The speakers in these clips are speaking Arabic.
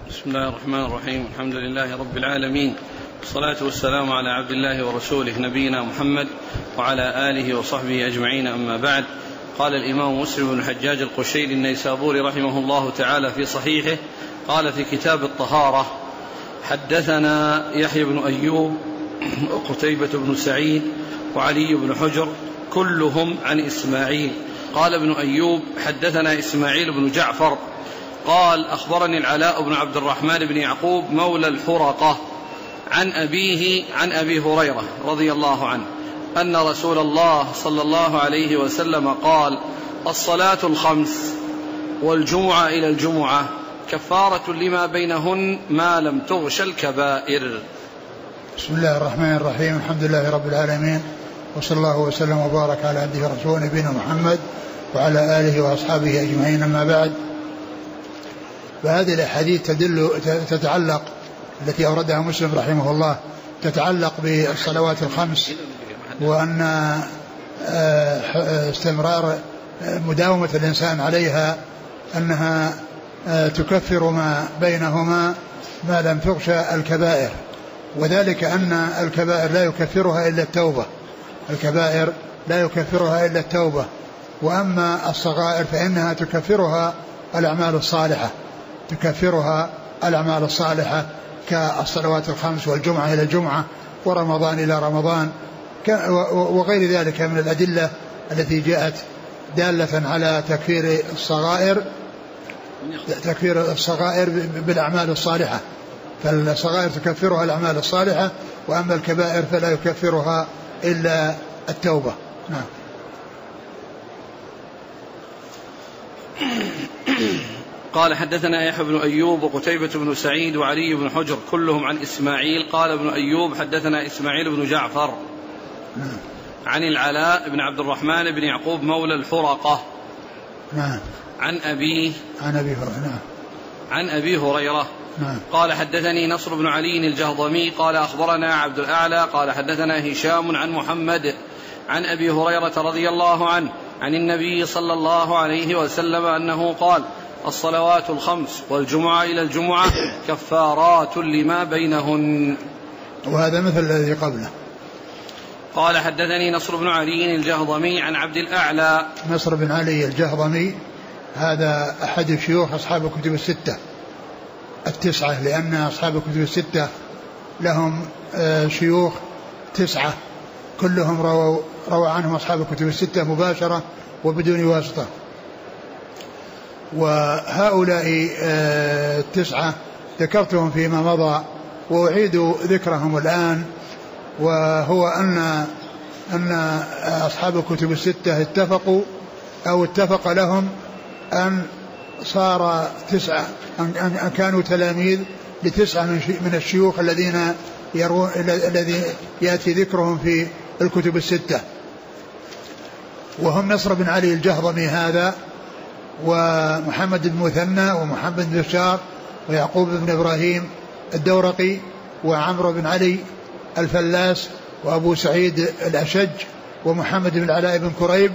بسم الله الرحمن الرحيم. الحمد لله رب العالمين، والصلاة والسلام على عبد الله ورسوله نبينا محمد وعلى آله وصحبه أجمعين، أما بعد. قال الإمام مسلم بن الحجاج القشيري النيسابوري رحمه الله تعالى في صحيحه، قال في كتاب الطهارة: حدثنا يحيى بن أيوب وقتيبة بن سعيد وعلي بن حجر كلهم عن إسماعيل. قال ابن أيوب: حدثنا إسماعيل بن جعفر قال: أخبرني العلاء بن عبد الرحمن بن يعقوب مولى الحرقة عن أبيه عن أبي هريرة رضي الله عنه أن رسول الله صلى الله عليه وسلم قال: الصلاة الخمس والجمعة إلى الجمعة كفارة لما بينهن ما لم تغش الكبائر. بسم الله الرحمن الرحيم. الحمد لله رب العالمين، وصلى الله وسلم وبارك على عبده ورسوله نبينا محمد وعلى آله وأصحابه أجمعين، أما بعد. فهذه الأحاديث تتعلق التي أوردها مسلم رحمه الله تتعلق بالصلوات الخمس، وأن استمرار مداومة الإنسان عليها أنها تكفر ما بينهما ما لم تغشى الكبائر، وذلك أن الكبائر لا يكفرها إلا التوبة، الكبائر لا يكفرها إلا التوبة، وأما الصغائر فإنها تكفرها الأعمال الصالحة، تكفرها الأعمال الصالحة كالصلوات الخمس والجمعة إلى الجمعة ورمضان إلى رمضان وغير ذلك من الأدلة التي جاءت دالة على تكفير الصغائر بالأعمال الصالحة، فالصغائر تكفرها الأعمال الصالحة، وأما الكبائر فلا يكفرها إلا التوبة. نعم. قال: حدثنا يحيى بن أيوب وقتيبة بن سعيد وعلي بن حجر كلهم عن إسماعيل. قال ابن أيوب: حدثنا إسماعيل بن جعفر عن العلاء بن عبد الرحمن بن يعقوب مولى الحرقة عن أبيه عن أبي هريرة. قال: حدثني نصر بن علي الجهضمي قال: أخبرنا عبد الأعلى قال: حدثنا هشام عن محمد عن أبي هريرة رضي الله عنه عن النبي صلى الله عليه وسلم أنه قال: الصلوات الخمس والجمعة إلى الجمعة كفارات لما بينهن. وهذا مثل الذي قبله. قال: حدثني نصر بن علي الجهضمي عن عبد الأعلى. نصر بن علي الجهضمي هذا أحد شيوخ أصحاب الكتب الستة التسعة، لأن أصحاب الكتب الستة لهم شيوخ تسعة كلهم روى عنهم أصحاب الكتب الستة مباشرة وبدون واسطة، وهؤلاء التسعة ذكرتهم فيما مضى وأعيد ذكرهم الآن، وهو أن أصحاب الكتب الستة اتفق لهم أن صار تسعة، أن كانوا تلاميذ لتسعة من الشيوخ الذي يأتي ذكرهم في الكتب الستة، وهم نصر بن علي الجهضمي هذا، ومحمد بن مثنى، ومحمد بن بشار، ويعقوب بن إبراهيم الدورقي، وعمرو بن علي الفلاس، وأبو سعيد الأشج، ومحمد بن العلاء بن كريب،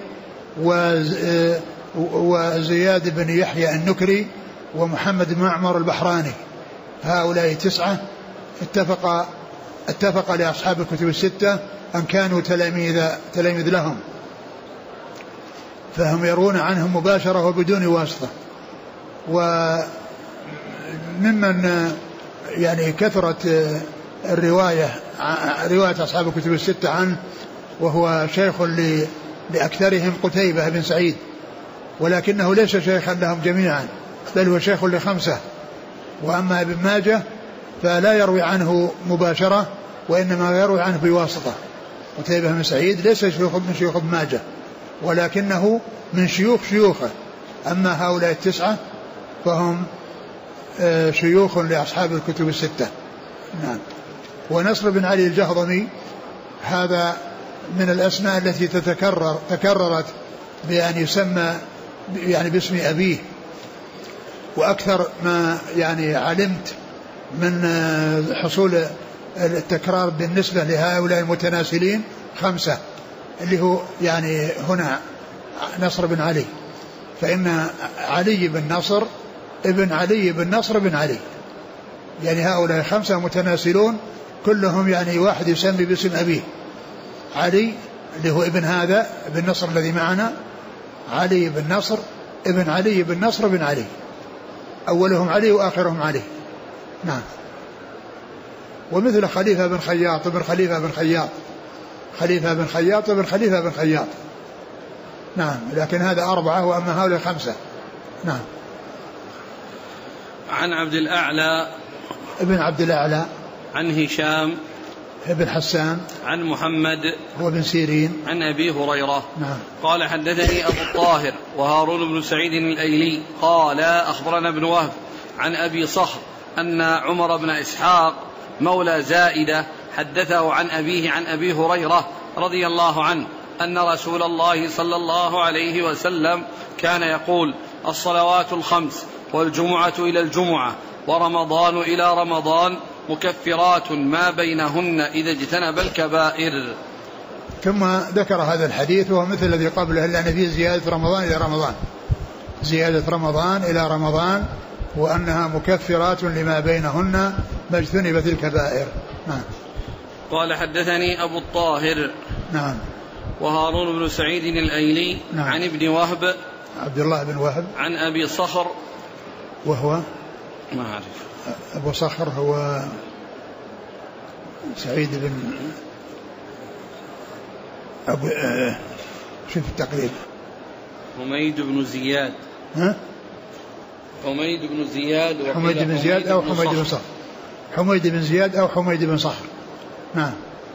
وزياد بن يحيى النكري، ومحمد بن معمر البحراني. هؤلاء تسعة اتفق لأصحاب الكتب الستة أن كانوا تلاميذ لهم، فهم يرون عنهم مباشرة وبدون واسطة. وممن يعني كثرت رواية أصحاب الكتب الستة عنه، وهو شيخ لأكثرهم قتيبة بن سعيد، ولكنه ليس شيخا لهم جميعا، بل هو شيخ لخمسة. وأما ابن ماجه فلا يروي عنه مباشرة، وإنما يروي عنه بواسطة. قتيبة بن سعيد ليس من شيوخ ابن ماجه، ولكنه من شيوخه. أما هؤلاء التسعة فهم شيوخ لأصحاب الكتب الستة. نعم. ونصر بن علي الجهضمي هذا من الأسماء التي تكررت بأن يسمى يعني باسم أبيه، وأكثر ما يعني علمت من حصول التكرار بالنسبة لهؤلاء المتناسلين 5، اللي هو يعني هنا نصر بن علي، فإن علي بن نصر ابن علي بن نصر بن علي، يعني هؤلاء 5 متناسلون كلهم يعني واحد يسمي باسم أبيه. علي اللي هو ابن هذا ابن نصر الذي معنا، علي بن نصر ابن علي بن نصر بن علي، أولهم علي وآخرهم علي. نعم. ومثل خليفة بن خياط ابن خليفة بن خياط، خليفة بن خياط ابن خليفة بن خياط. نعم. لكن هذا 4، وأما هؤلاء 5. نعم. عن عبد الأعلى ابن عبد الأعلى، عن هشام ابن حسان، عن محمد هو بن سيرين، عن أبي هريرة. نعم. قال حدثني أبو الطاهر وهارون بن سعيد الأيلي قال أخبرنا ابن وهب عن أبي صخر أن عمر بن إسحاق مولى زائدة حدثه عن أبيه عن أبي هريرة رضي الله عنه أن رسول الله صلى الله عليه وسلم كان يقول: الصلوات 5 والجمعة إلى الجمعة ورمضان إلى رمضان مكفرات ما بينهن إذا اجتنب الكبائر. ثم ذكر هذا الحديث وهو مثل الذي قبله، إلا أن فيه زيادة رمضان إلى رمضان، زيادة رمضان إلى رمضان، وأنها مكفرات لما بينهن ما اجتنبت الكبائر. نعم. قال حدثني أبو الطاهر، نعم، وهارون بن سعيد الأيلي، نعم، عن ابن وهب عبد الله بن وهب، عن أبي صخر، وهو ما أعرف أبو صخر هو سعيد بن أبو شوف التقريب، حميد بن زياد، ها؟ حميد بن زياد، حميد بن زياد أو حميد بن صخر، حميد بن زياد أو حميد بن صخر. نعم.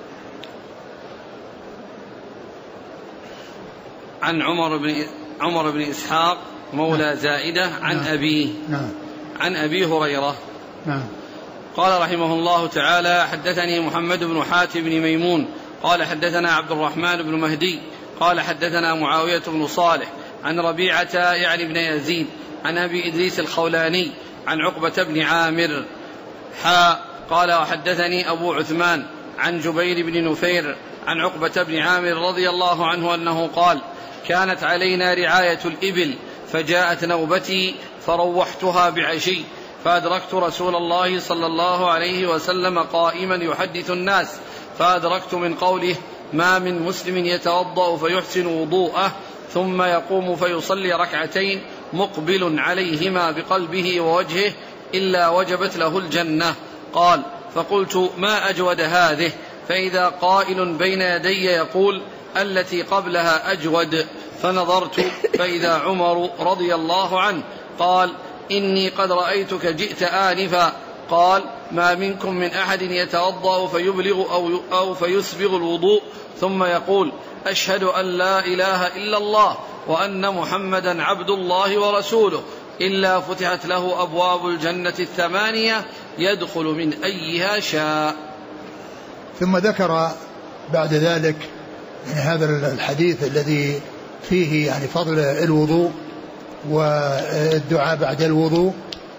عن عمر بن إسحاق مولى نعم. زائدة عن نعم. أبيه، نعم، عن أبي هريرة. نعم. قال رحمه الله تعالى: حدثني محمد بن حاتم بن ميمون قال حدثنا عبد الرحمن بن مهدي قال حدثنا معاوية بن صالح عن ربيعة يعني بن يزيد عن أبي إدريس الخولاني عن عقبة بن عامر قال: وحدثني أبو عثمان عن جبير بن نفير عن عقبة بن عامر رضي الله عنه أنه قال: كانت علينا رعاية الإبل فجاءت نوبتي فروحتها بعشي فأدركت رسول الله صلى الله عليه وسلم قائما يحدث الناس، فأدركت من قوله: ما من مسلم يتوضأ فيحسن وضوءه ثم يقوم فيصلي ركعتين مقبل عليهما بقلبه ووجهه إلا وجبت له الجنة. قال: فقلت: ما أجود هذه؟ فإذا قائل بين يدي يقول: التي قبلها أجود. فنظرت فإذا عمر رضي الله عنه قال: إني قد رأيتك جئت آنفا. قال: ما منكم من أحد يتوضأ فيبلغ أو فيسبغ الوضوء ثم يقول: أشهد أن لا إله إلا الله وأن محمدا عبد الله ورسوله إلا فتحت له أبواب الجنة 8 يدخل من أيها شاء. ثم ذكر بعد ذلك يعني هذا الحديث الذي فيه يعني فضل الوضوء والدعاء بعد الوضوء،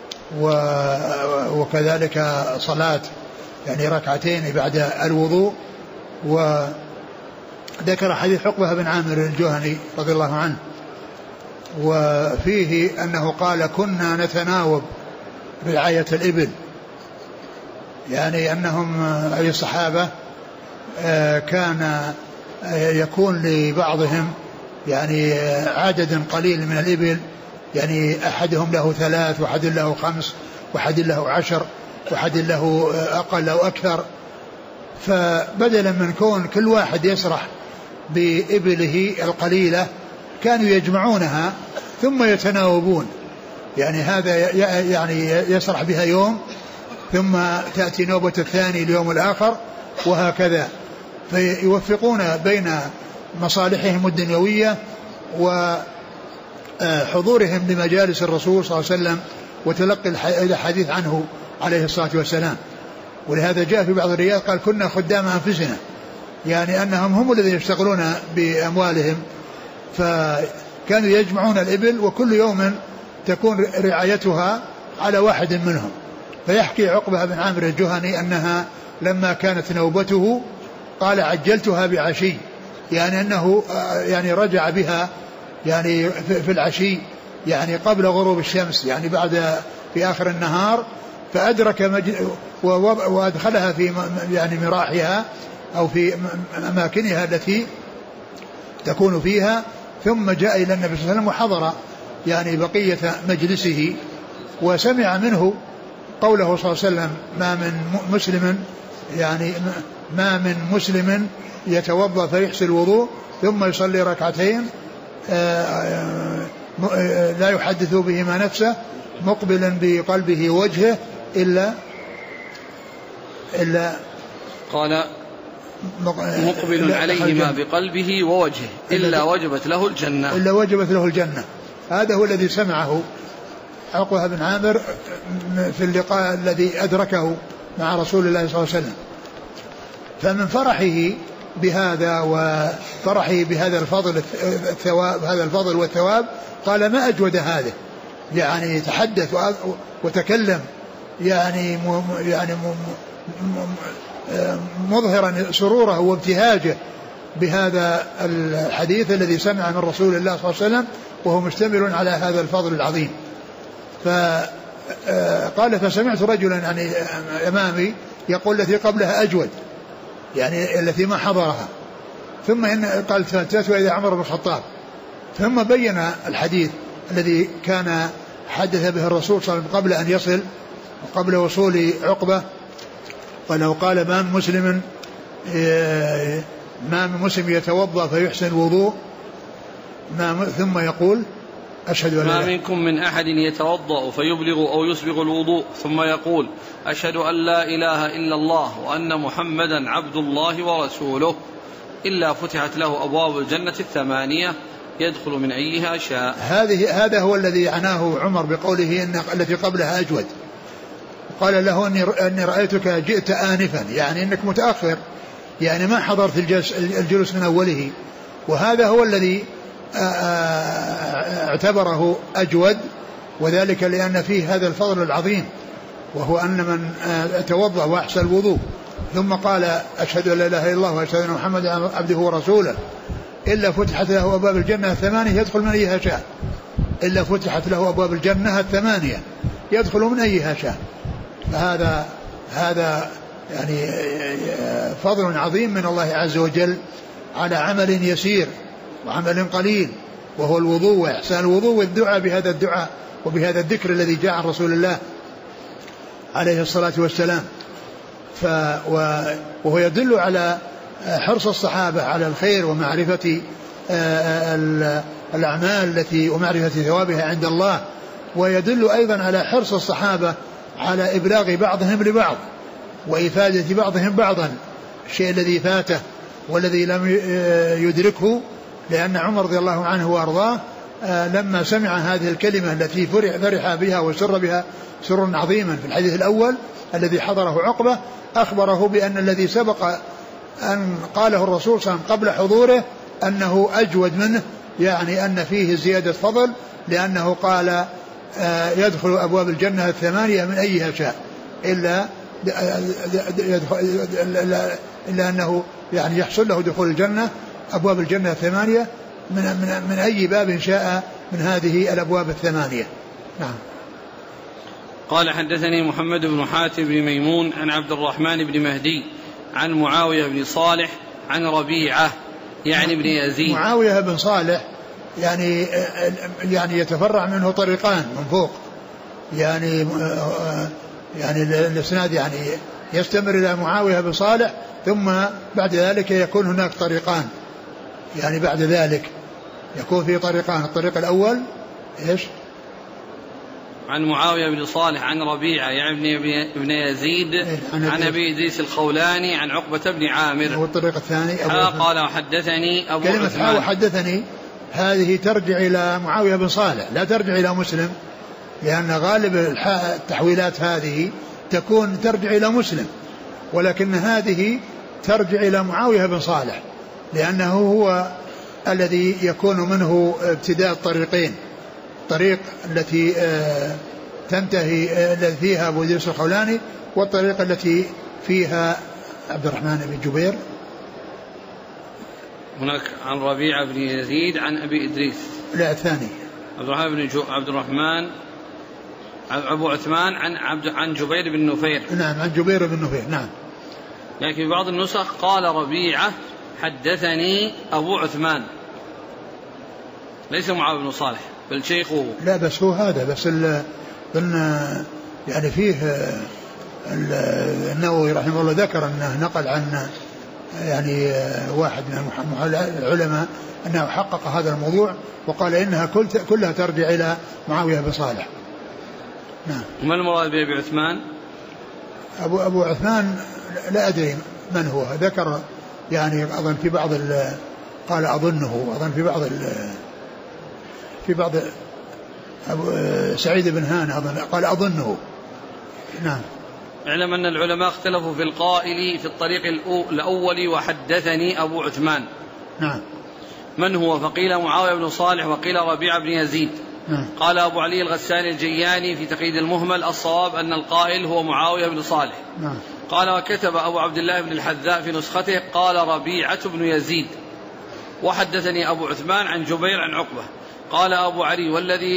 وكذلك صلاة يعني ركعتين بعد الوضوء. وذكر حديث عقبة بن عامر الجهني رضي الله عنه، وفيه أنه قال: كنا نتناوب رعاية الإبل، يعني أنهم أي الصحابة كان يكون لبعضهم يعني عدد قليل من الإبل، يعني أحدهم له 3 وأحد له 5 وأحد له 10 وأحد له أقل أو أكثر، فبدلا من كون كل واحد يسرح بإبله القليلة كانوا يجمعونها ثم يتناوبون، يعني هذا يعني يسرح بها يوم ثم تأتي نوبة الثاني اليوم الآخر وهكذا، فيوفقون بين مصالحهم الدنيوية وحضورهم لمجالس الرسول صلى الله عليه وسلم وتلقي الحديث عنه عليه الصلاة والسلام. ولهذا جاء في بعض الروايات قال: كنا خدام أنفسنا، يعني أنهم هم الذين يشتغلون بأموالهم، فكانوا يجمعون الإبل وكل يوم تكون رعايتها على واحد منهم. فيحكي عقبة بن عامر الجهني أنها لما كانت نوبته قال: عجلتها بعشي، يعني أنه يعني رجع بها يعني في العشي، يعني قبل غروب الشمس، يعني بعد في آخر النهار فأدرك وأدخلها في يعني مراحها أو في أماكنها التي تكون فيها، ثم جاء إلى النبي صلى الله عليه وسلم وحضر يعني بقية مجلسه وسمع منه قوله صلى الله عليه وسلم: ما من مسلم يتوضأ فيحسن الوضوء ثم يصلي ركعتين لا يحدث بهما نفسه مقبلا بقلبه وجهه إلا قال مقبل عليهما بقلبه ووجهه إلا وجبت له الجنة. هذا هو الذي سمعه عقبة بن عامر في اللقاء الذي أدركه مع رسول الله صلى الله عليه وسلم. فمن فرحه بهذا وفرحه بهذا الفضل والثواب قال: ما أجود هذا، يعني تحدث وتكلم يعني مظهرا سروره وابتهاجه بهذا الحديث الذي سمع من رسول الله صلى الله عليه وسلم وهو مشتمل على هذا الفضل العظيم. فقال: فسمعت رجلا يعني أمامي يقول: التي قبلها أجود، يعني التي ما حضرها. ثم قال: فاتت إذا عمر بن الخطاب، ثم بين الحديث الذي كان حدث به الرسول صلى الله عليه وسلم قبل أن يصل وقبل وصول عقبة. ولو قال: ما من مسلم يتوضأ فيحسن الوضوء ثم يقول: أشهد أن ما منكم من أحد يتوضأ فيبلغ أو يسبغ الوضوء ثم يقول: أشهد أن لا إله إلا الله وأن محمدا عبد الله ورسوله إلا فتحت له أبواب الجنة 8 يدخل من أيها شاء. هذا هو الذي عناه عمر بقوله إن التي قبلها أجود. قال له: أني رأيتك جئت آنفا، يعني أنك متأخر، يعني ما حضرت الجلوس من أوله. وهذا هو الذي اعتبره أجود، وذلك لأن فيه هذا الفضل العظيم، وهو أن من توضأ وأحسن الوضوء ثم قال: أشهد أن لا إله إلا الله وأشهد أن محمدا عبده ورسوله إلا فتحت له أبواب الجنة 8 يدخل من أيها شاء. إلا فتحت له أبواب الجنة 8 يدخل من أيها شاء. فهذا يعني فضل عظيم من الله عز وجل على عمل يسير وعمل قليل، وهو الوضوء وإحسان الوضوء والدعاء بهذا الدعاء وبهذا الذكر الذي جاء عن رسول الله عليه الصلاة والسلام. وهو يدل على حرص الصحابة على الخير ومعرفة الأعمال ومعرفة ثوابها عند الله، ويدل أيضا على حرص الصحابة على إبلاغ بعضهم لبعض وإفادة بعضهم بعضا الشيء الذي فاته والذي لم يدركه. لأن عمر رضي الله عنه وأرضاه لما سمع هذه الكلمة التي فرح بها وسر بها سرا عظيما في الحديث الأول الذي حضره عقبة، أخبره بأن الذي سبق أن قاله الرسول صلى الله عليه وسلم قبل حضوره أنه أجود منه، يعني أن فيه زيادة فضل، لأنه قال: يدخل أبواب الجنة 8 من أيها شاء إلا أنه يعني يحصل له دخول الجنة أبواب الجنة 8 من أي باب شاء من هذه الأبواب 8. نعم. قال: حدثني محمد بن حاتم بن ميمون عن عبد الرحمن بن مهدي عن معاوية بن صالح عن ربيعة يعني بن يزيد. معاوية بن صالح يعني يتفرع منه طريقان من فوق، يعني الاسناد يعني يستمر إلى معاوية بن صالح، ثم بعد ذلك يكون هناك طريقان، يعني بعد ذلك يكون في طريقان. الطريق الأول إيش؟ عن معاوية بن صالح عن ربيعة يعني ابن يزيد عن أبي إدريس الخولاني عن عقبة بن عامر. والطريق الثاني قال: وحدثني أبو كلمة عثمان. وحدثني هذه ترجع إلى معاوية بن صالح، لا ترجع إلى مسلم، لأن غالب التحويلات هذه تكون ترجع إلى مسلم، ولكن هذه ترجع إلى معاوية بن صالح، لأنه هو الذي يكون منه ابتداء الطريقين، الطريق التي تنتهي التي فيها أبو إدريس الخولاني، والطريق التي فيها عبد الرحمن بن جبير. هناك عن ربيعة بن يزيد عن أبي إدريس. لا، الثاني عبد الرحمن أبو عثمان عن جبير بن نفير. نعم عن جبير بن نفير. نعم. لكن في بعض النسخ قال ربيعة حدثني أبو عثمان، ليس معاوية بن صالح بل شيخه. لا بس هو هذا بس يعني فيه النووي رحمه الله ذكر أنه نقل عن يعني واحد من العلماء أنه حقق هذا الموضوع وقال إنها كلها ترجع إلى معاوية بن صالح. نعم. ما المراد بأبي عثمان؟ أبو عثمان لا أدري من هو، ذكر يعني أظن في بعض قال أظنه في بعض أبو سعيد بن هان أظن قال أظنه. نعم. اعلم أن العلماء اختلفوا في القائل في الطريق الأول وحدثني أبو عثمان. نعم. من هو؟ فقيل معاوية بن صالح وقيل ربيعة بن يزيد. نعم. قال أبو علي الغساني الجياني في تقييد المهمل الصواب أن القائل هو معاوية بن صالح. نعم. قال وكتب أبو عبد الله بن الحذاء في نسخته قال ربيعة بن يزيد وحدثني أبو عثمان عن جبير عن عقبة. قال أبو علي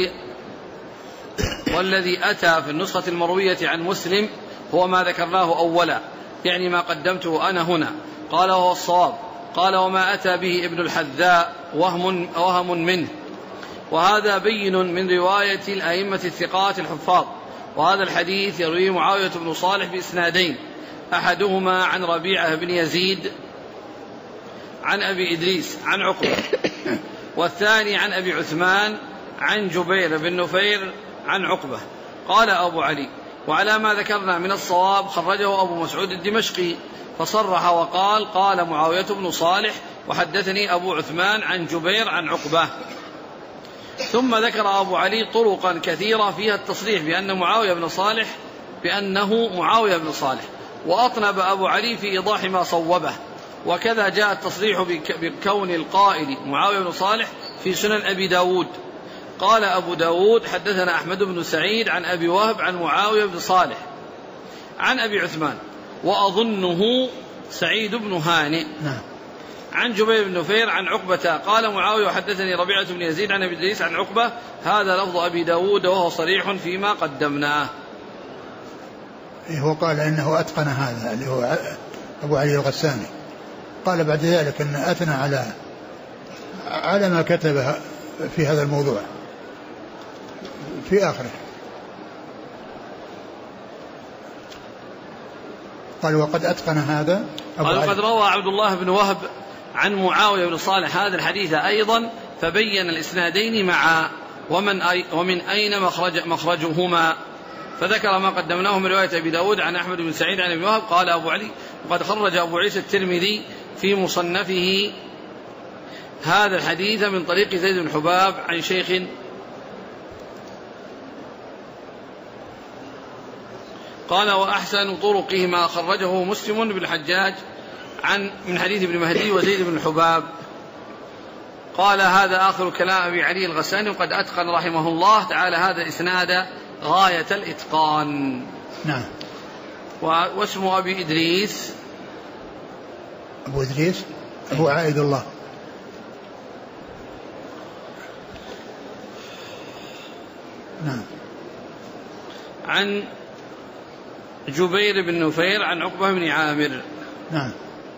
والذي أتى في النسخة المروية عن مسلم هو ما ذكرناه أولا، يعني ما قدمته أنا هنا. قال وهو الصواب. قال وما أتى به ابن الحذاء وهم منه، وهذا بين من رواية الأئمة الثقات الحفاظ. وهذا الحديث يرويه معاوية بن صالح بإسنادين، أحدهما عن ربيعة بن يزيد عن أبي إدريس عن عقبة، والثاني عن أبي عثمان عن جبير بن نفير عن عقبة. قال أبو علي وعلى ما ذكرنا من الصواب خرجه أبو مسعود الدمشقي فصرح وقال قال معاوية بن صالح وحدثني أبو عثمان عن جبير عن عقبة. ثم ذكر أبو علي طرقا كثيرة فيها التصريح بأنه معاوية بن صالح، وأطنب أبو علي في إيضاح ما صوبه. وكذا جاء التصريح بكون القائل معاوية بن صالح في سنن أبي داود. قال أبو داود حدثنا أحمد بن سعيد عن أبي وهب عن معاوية بن صالح عن أبي عثمان وأظنه سعيد بن هانئ عن جبير بن نفير عن عقبة. قال معاوية وحدثني ربيعة بن يزيد عن أبي إدريس عن عقبة. هذا لفظ أبي داود وهو صريح فيما قدمناه. هو قال إنه أتقن هذا اللي هو أبو علي الغساني. قال بعد ذلك أن أثنى على ما كتبه في هذا الموضوع في آخره. قال وقد أتقن هذا قال وقد روى عبد الله بن وهب عن معاوية بن صالح هذا الحديث أيضا فبين الإسنادين معا ومن أين مخرجهما، فذكر ما قدمناه من رواية أبي داود عن أحمد بن سعيد عن ابن وهب. قال أبو علي وقد خرج أبو عيسى الترمذي في مصنفه هذا الحديث من طريق زيد بن حباب عن شيخ. قال وأحسن طرقه ما خرجه مسلم بن الحجاج من حديث ابن مهدي وزيد بن حباب. قال هذا آخر كلام أبي علي الغساني وقد أتقن رحمه الله تعالى هذا الإسناد غاية الإتقان. نعم. واسم أبي إدريس أبو إدريس أبو عائد الله. نعم. عن جبير بن نفير عن عقبة بن عامر. نعم.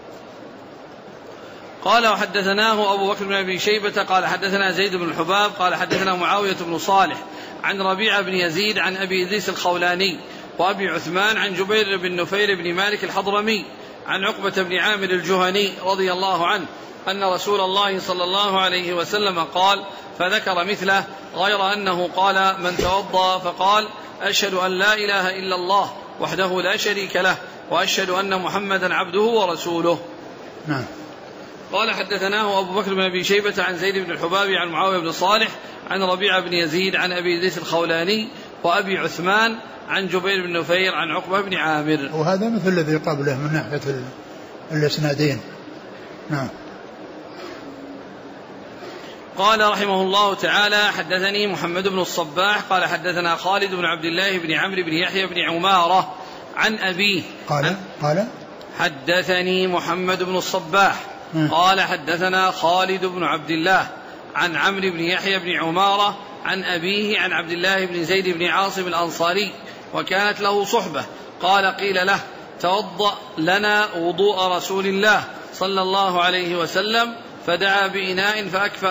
قال وحدثناه أبو بكر بن أبي شيبة قال حدثنا زيد بن الحباب قال حدثنا معاوية بن صالح عن ربيعة بن يزيد عن أبي إدريس الخولاني وأبي عثمان عن جبير بن نفير بن مالك الحضرمي عن عقبة بن عامر الجهني رضي الله عنه أن رسول الله صلى الله عليه وسلم قال فذكر مثله غير أنه قال من توضأ فقال أشهد أن لا إله إلا الله وحده لا شريك له وأشهد أن محمدا عبده ورسوله. نعم. قال حدثناه أبو بكر بن أبي شيبة عن زيد بن الحباب عن معاوية بن صالح عن ربيعة بن يزيد عن أبي إدريس الخولاني وأبي عثمان عن جبير بن نفير عن عقبة بن عامر. وهذا مثل الذي قبله من ناحية الإسنادين. نعم. قال رحمه الله تعالى حدثني محمد بن الصباح قال حدثنا خالد بن عبد الله بن عمرو بن يحيى بن عمارة عن أبيه قال حدثني محمد بن الصباح قال حدثنا خالد بن عبد الله عن عمرو بن يحيى بن عمارة عن أبيه عن عبد الله بن زيد بن عاصم الأنصاري وكانت له صحبة قال قيل له توضأ لنا وضوء رسول الله صلى الله عليه وسلم فدعا بإناء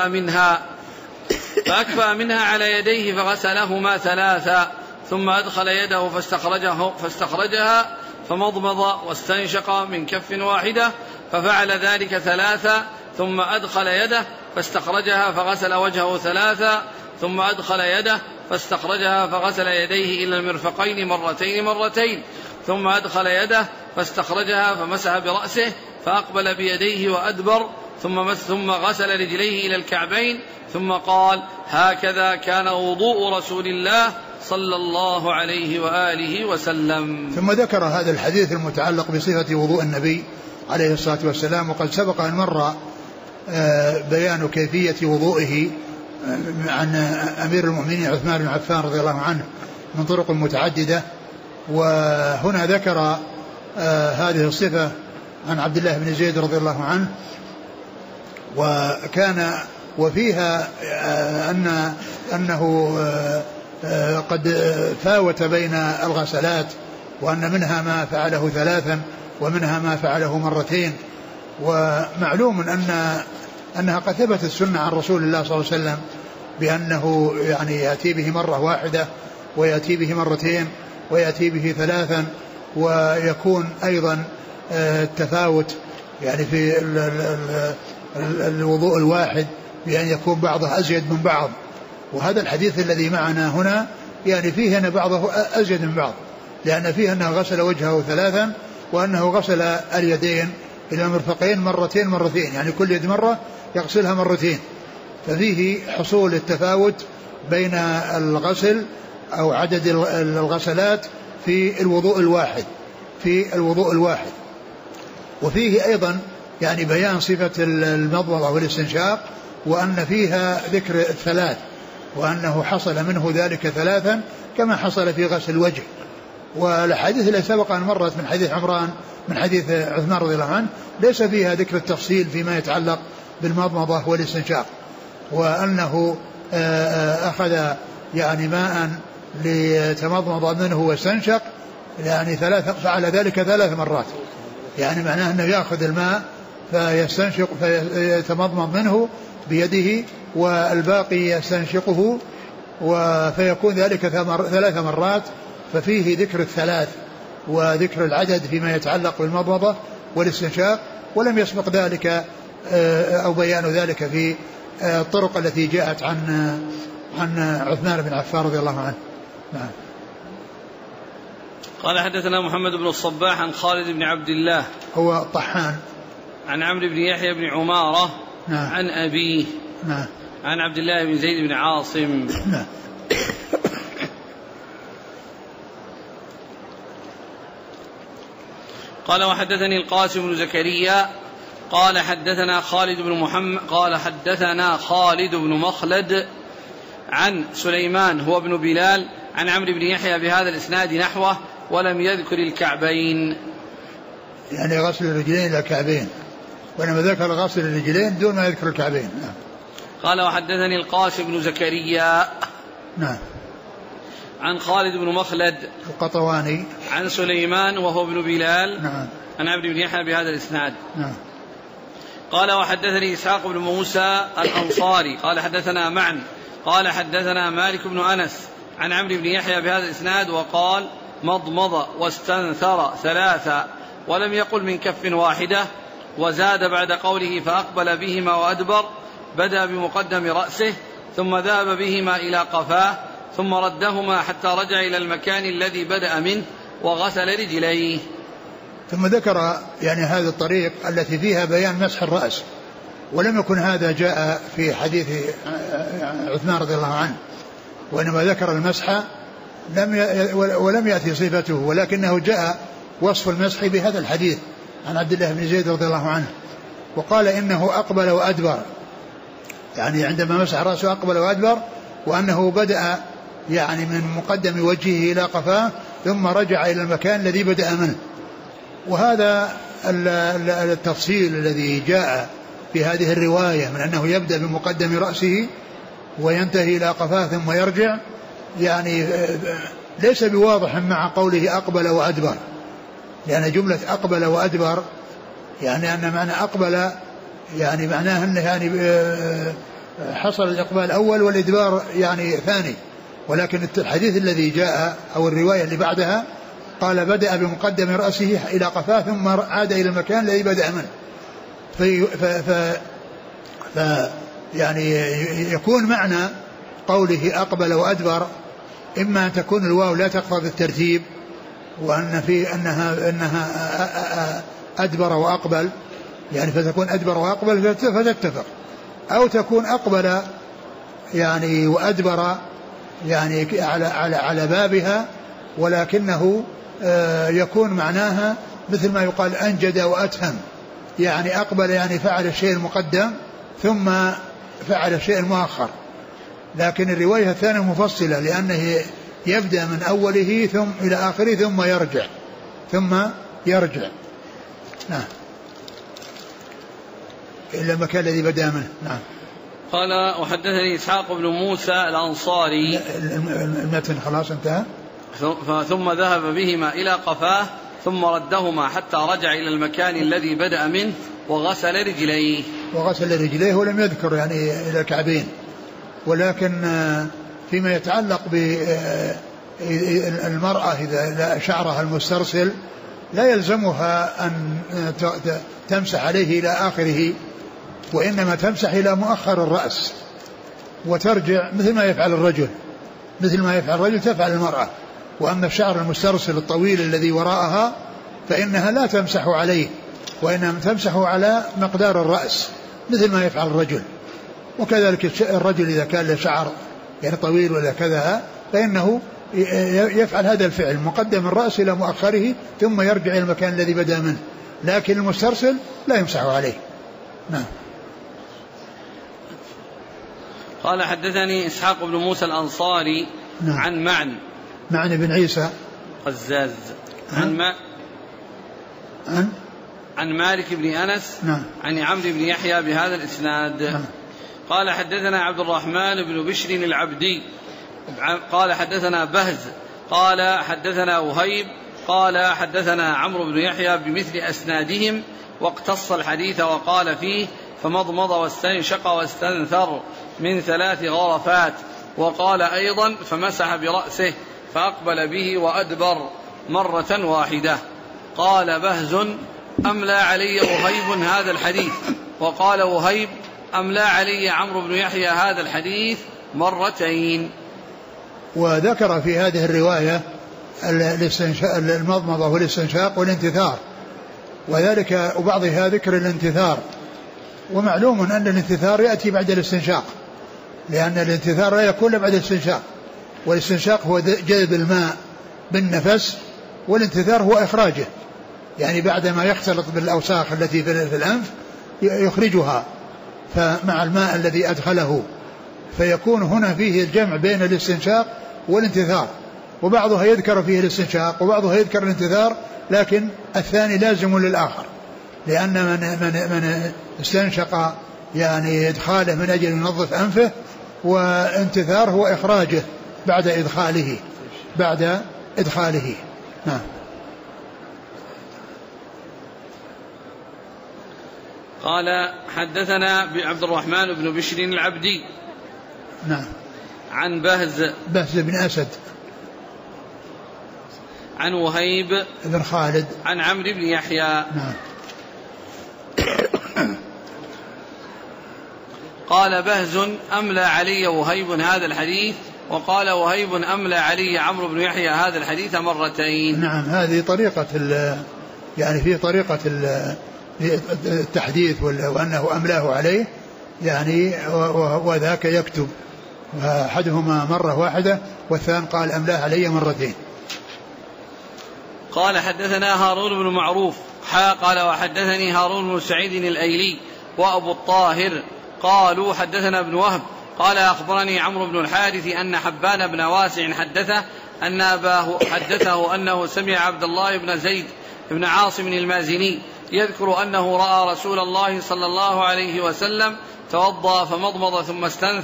فأكفأ منها على يديه فغسلهما ثلاثا ثم أدخل يده فاستخرجها فمضمض واستنشق من كف واحدة ففعل ذلك ثلاثا ثم أدخل يده فاستخرجها فغسل وجهه ثلاثا ثم أدخل يده فاستخرجها فغسل يديه إلى المرفقين مرتين ثم أدخل يده فاستخرجها فمسح برأسه فأقبل بيديه وأدبر ثم غسل رجليه إلى الكعبين ثم قال هكذا كان وضوء رسول الله صلى الله عليه وآله وسلم. ثم ذكر هذا الحديث المتعلق بصفة وضوء النبي عليه الصلاة والسلام. وقد سبق أن مر بيان كيفية وضوئه عن أمير المؤمنين عثمان بن عفان رضي الله عنه من طرق متعددة. وهنا ذكر هذه الصفة عن عبد الله بن زيد رضي الله عنه وكان وفيها أنه قد فاوت بين الغسلات وأن منها ما فعله ثلاثا ومنها ما فعله مرتين. ومعلوم أنها قد ثبتت السنة عن رسول الله صلى الله عليه وسلم بأنه يعني يأتي به مرة واحدة ويأتي به مرتين ويأتي به ثلاثا. ويكون أيضا التفاوت يعني في الوضوء الواحد بأن يكون بعضه أزيد من بعض. وهذا الحديث الذي معنا هنا يعني فيه أن بعضه أزيد من بعض لأن فيه أنه غسل وجهه ثلاثا وأنه غسل اليدين إلى المرفقين مرتين يعني كل يد مرة يغسلها مرتين. ففيه حصول التفاوت بين الغسل أو عدد الغسلات في الوضوء الواحد وفيه أيضا يعني بيان صفة المضمضة والاستنشاق وأن فيها ذكر الثلاث وأنه حصل منه ذلك ثلاثا كما حصل في غسل الوجه. والحديث الذي سبق أن مرت من حديث عمران من حديث عثمان رضي الله عنه ليس فيها ذكر التفصيل فيما يتعلق بالمضمضة والاستنشاق وأنه أخذ يعني ماء ليتمضمض منه واستنشق يعني فعل ذلك 3 مرات يعني معناه أنه يأخذ الماء فيستنشق فيتمضمض منه بيده والباقي يستنشقه فيكون ذلك 3 مرات. ففيه ذكر الثلاث وذكر العدد فيما يتعلق بالمضمضة والاستنشاق ولم يسبق ذلك أو بيان ذلك في الطرق التي جاءت عن عثمان بن عفان رضي الله عنه. نعم. قال حدثنا محمد بن الصباح عن خالد بن عبد الله هو طحان عن عمرو بن يحيى بن عمارة نعم. عن أبيه نعم. عن عبد الله بن زيد بن عاصم نعم. قال وحدثني القاسم بن زكريا قال حدثنا خالد بن محمد قال حدثنا خالد بن مخلد عن سليمان هو ابن بلال عن عمرو بن يحيى بهذا الإسناد نحوه ولم يذكر الكعبين يعني غسل الرجلين إلى الكعبين وإنما ذكر غسل الرجلين دون ما يذكر الكعبين. نعم. قال وحدثني القاسم بن زكريا نعم. عن خالد بن مخلد القطواني عن سليمان وهو ابن بلال نعم. عن عمرو بن يحيى بهذا الإسناد. نعم. قال وحدثني إسحاق بن موسى الأنصاري قال حدثنا معن قال حدثنا مالك بن أنس عن عمرو بن يحيى بهذا الإسناد وقال مضمض واستنثر 3 ولم يقل من كف واحدة وزاد بعد قوله فأقبل بهما وأدبر بدأ بمقدم رأسه ثم ذهب بهما إلى قفاه ثم ردهما حتى رجع إلى المكان الذي بدأ منه وغسل رجليه. ثم ذكر يعني هذا الطريق التي فيها بيان مسح الرأس ولم يكن هذا جاء في حديث عثمان رضي الله عنه وإنما ذكر المسح ولم يأتي صفته ولكنه جاء وصف المسح بهذا الحديث عن عبد الله بن زيد رضي الله عنه وقال إنه أقبل وأدبر يعني عندما مسح رأسه أقبل وأدبر وأنه بدأ يعني من مقدم وجهه إلى قفاه ثم رجع إلى المكان الذي بدأ منه. وهذا التفصيل الذي جاء في هذه الرواية من أنه يبدأ بمقدم رأسه وينتهي إلى قفاه ثم يرجع، يعني ليس بواضح مع قوله أقبل وأدبر، لأن جملة أقبل وأدبر يعني أن معنى أقبل يعني معناه أنه يعني حصل الإقبال أول والإدبار يعني ثاني، ولكن الحديث الذي جاء أو الرواية اللي بعدها قال بدأ بمقدم رأسه إلى قفاه ثم عاد إلى المكان الذي بدأ منه. يعني يكون معنى قوله أقبل وأدبر إما أن تكون الواو لا تقتضي الترتيب وأن في أنها أدبر وأقبل، يعني فتكون أدبر وأقبل فتتفق، أو تكون أقبل يعني وأدبر يعني على بابها، ولكنه يكون معناها مثل ما يقال أنجد وأتهم، يعني أقبل يعني فعل الشيء المقدم ثم فعل الشيء المؤخر، لكن الرواية الثانية مفصلة لأنه يبدأ من أوله ثم إلى آخره ثم يرجع نعم إلى المكان الذي بدأ منه. نعم. قال وحدثني إسحاق بن موسى الأنصاري. المتن خلاص انتهى. ثم ذهب بهما إلى قفاه ثم ردهما حتى رجع إلى المكان الذي بدأ منه وغسل رجليه ولم يذكر يعني إلى الكعبين، ولكن فيما يتعلق بالمرأة إذا شعرها المسترسل لا يلزمها أن تمسح عليه إلى آخره، وإنما تمسح إلى مؤخر الرأس وترجع مثل ما يفعل الرجل تفعل المرأة. وأما الشعر المسترسل الطويل الذي وراءها فإنها لا تمسح عليه، وإنما تمسح على مقدار الرأس مثل ما يفعل الرجل. وكذلك الرجل إذا كان له شعر يعني طويل ولا كذا فإنه يفعل هذا الفعل مقدم الرأس إلى مؤخره ثم يرجع إلى المكان الذي بدأ منه، لكن المسترسل لا يمسح عليه. نعم. قال حدثني إسحاق بن موسى الأنصاري. نعم. عن معن بن عيسى قزاز عن مالك بن أنس. نعم. عن عمرو بن يحيى بهذا الإسناد. نعم. قال حدثنا عبد الرحمن بن بشر العبدي قال حدثنا بهز قال حدثنا وهيب قال حدثنا عمرو بن يحيى بمثل أسنادهم واقتص الحديث وقال فيه فمضمض واستنشق واستنثر من 3 غرفات، وقال أيضا فمسح برأسه فأقبل به وأدبر مرة واحدة. قال بهز أملى علي وهيب هذا الحديث، وقال وهيب أملى علي عمرو بن يحيى هذا الحديث مرتين. وذكر في هذه الرواية المضمضة والاستنشاق والانتثار، وذلك وبعضها ذكر الانتثار، ومعلوم أن الانتثار يأتي بعد الاستنشاق، لأن الانتثار لا يكون بعد الاستنشاق، والاستنشاق هو جذب الماء بالنفس، والانتثار هو إخراجه، يعني بعدما يختلط بالأوساخ التي في الأنف يخرجها فمع الماء الذي أدخله، فيكون هنا فيه الجمع بين الاستنشاق والانتثار، وبعضها يذكر فيه الاستنشاق وبعضها يذكر الانتثار، لكن الثاني لازم للآخر، لأن من استنشق يعني إدخاله من أجل ينظف أنفه، وانتثار هو إخراجه بعد إدخاله. نعم. قال حدثنا عبد الرحمن بن بشر العبدي. نعم. عن بهز بن أسد. عن وهيب بن خالد. عن عمرو بن يحيى. نعم. قال بهز أملى علي وهيب هذا الحديث، وقال وهيب أملى علي عمرو بن يحيى هذا الحديث مرتين. نعم. هذه طريقة يعني في طريقة التحديث وأنه أملاه عليه يعني، وذاك يكتب أحدهما مرة واحدة والثاني قال أملاه علي مرتين. قال حدثنا هارون بن معروف قال وحدثني هارون بن سعيد الأيلي وأبو الطاهر قالوا حدثنا ابن وهب قال أخبرني عمرو بن الحارث أن حبان بن واسع حدثه أن أباه حدثه أنه سمع عبد الله بن زيد بن عاصم المازني يذكر أنه رأى رسول الله صلى الله عليه وسلم توضأ فمضمض ثم استنثر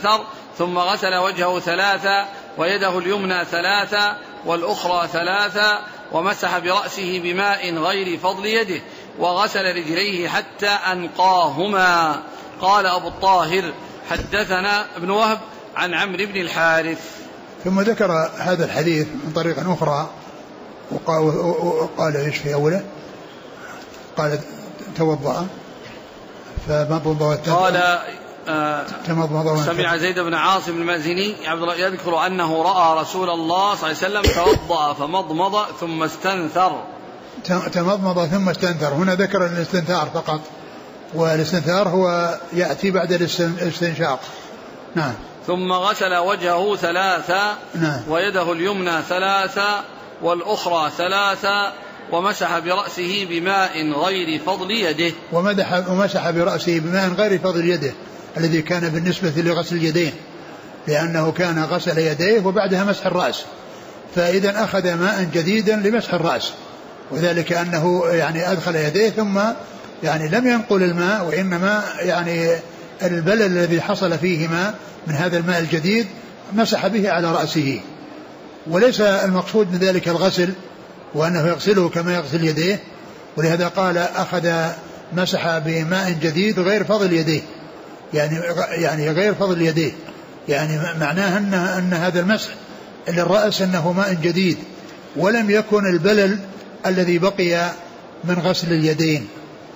ثم غسل وجهه 3 ويده اليمنى 3 والأخرى 3 ومسح برأسه بماء غير فضل يده وغسل رجليه حتى أنقاهما. قال أبو الطاهر حدثنا ابن وهب عن عمرو بن الحارث. ثم ذكر هذا الحديث من طريق أخرى وقال إيش في أوله؟ قال توضأ فمضمض قال سمع زيد بن عاصم المازني يذكر أنه رأى رسول الله صلى الله عليه وسلم توضأ فمضمض ثم استنثر. تمضمض ثم استنثر، هنا ذكر الاستنثار فقط، والاستنثار هو يأتي بعد الاستنشاق. نعم. ثم غسل وجهه 3 نعم. ويده اليمنى 3 والأخرى 3 ومسح برأسه بماء غير فضل يده. ومسح برأسه بماء غير فضل يده الذي كان بالنسبة لغسل اليدين، لأنه كان غسل يديه وبعدها مسح الرأس، فإذا أخذ ماء جديدا لمسح الرأس، وذلك أنه يعني أدخل يديه ثم يعني لم ينقل الماء، وإنما يعني البلل الذي حصل فيهما من هذا الماء الجديد مسح به على رأسه. وليس المقصود من ذلك الغسل وأنه يغسله كما يغسل يديه، ولهذا قال أخذ مسح بماء جديد غير فضل يديه، يعني غير فضل يديه، يعني معناه أن هذا المسح للرأس أنه ماء جديد ولم يكن البلل الذي بقي من غسل اليدين.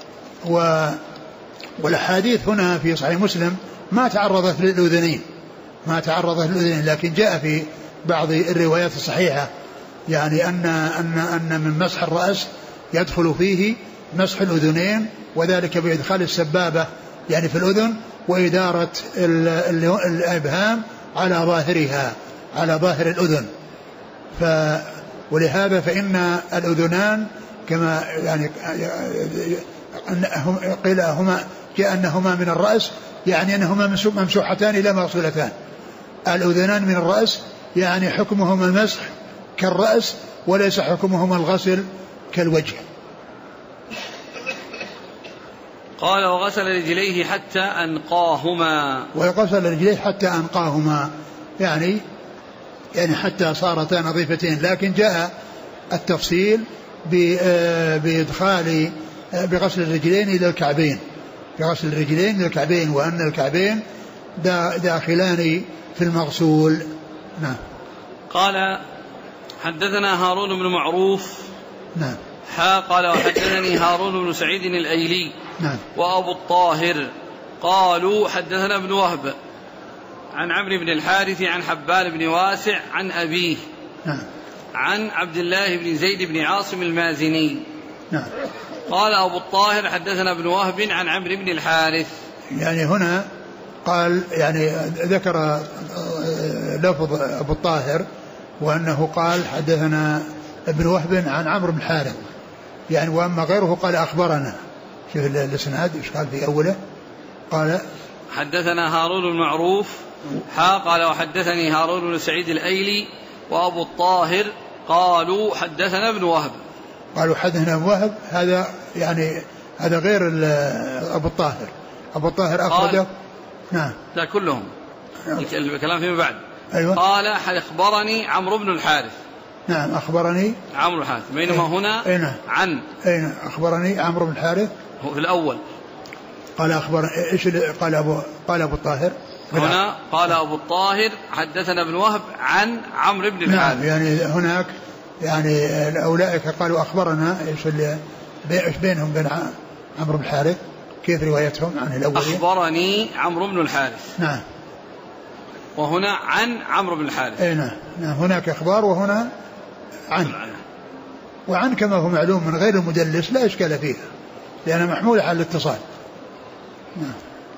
والأحاديث هنا في صحيح مسلم ما تعرضت للأذنين، لكن جاء في بعض الروايات الصحيحة يعني أن من مسح الرأس يدخل فيه مسح الأذنين، وذلك بإدخال السبابة يعني في الأذن وإدارة الإبهام على ظاهرها، على ظاهر الأذن. ولهذا فإن الأذنان كما يعني قيل هما جاء أنهما من الرأس، يعني أنهما ممسوحتان لا مغسولتان. الأذنان من الرأس يعني حكمهما المسح كالرأس وليس حكمهما الغسل كالوجه. قال وغسل رجليه حتى أنقاهما. وغسل رجليه حتى أنقاهما يعني حتى صارتا نظيفتين، لكن جاء التفصيل بإدخال بغسل الرجلين إلى الكعبين، بغسل الرجلين إلى الكعبين، وأن الكعبين داخلان في المغسول. نعم. قال حدثنا هارون بن معروف. نعم. قال وحدثني هارون بن سعيد الأيلي. نعم. وأبو الطاهر قالوا حدثنا ابن وهب عن عمرو بن الحارث عن حبان بن واسع عن أبيه. نعم. عن عبد الله بن زيد بن عاصم المازني. نعم. قال أبو الطاهر حدثنا ابن وهب عن عمرو بن الحارث. يعني هنا قال يعني ذكر لفظ أبو الطاهر وأنه قال حدثنا ابن وهب عن عمرو بن الحارث يعني، وأما غيره قال أخبرنا. شوف الاسناد ايش قال في أوله؟ قال حدثنا هارون بن معروف قال وحدثني هارون بن سعيد الأيلي وأبو الطاهر قالوا حدثنا ابن وهب. قالوا حدثنا ابن وهب، هذا يعني هذا غير أبو الطاهر. أبو الطاهر أخرجه. نعم. لا كلهم الكلام فيما بعد. أيوة. قال أخبرني عمرو بن الحارث. نعم. أخبرني عمرو بن الحارث، بينما هنا عن أخبرني عمرو بن الحارث في الأول. قال أخبر إيش قال أبو الطاهر هنا قال أبو الطاهر حدثنا ابن وهب عن عمرو بن الحارث. نعم. يعني هناك يعني أولئك قالوا أخبرنا إيش بينهم بين عمرو بن الحارث، كيف روايتهم عن الأولين؟ أخبرني عمرو بن الحارث. نعم. وهنا عن عمرو بن الحارث. نعم. هناك إخبار وهنا عن. وعن كما هو معلوم من غير المدلس لا إشكال فيها لأنها محمولة على الاتصال. نعم.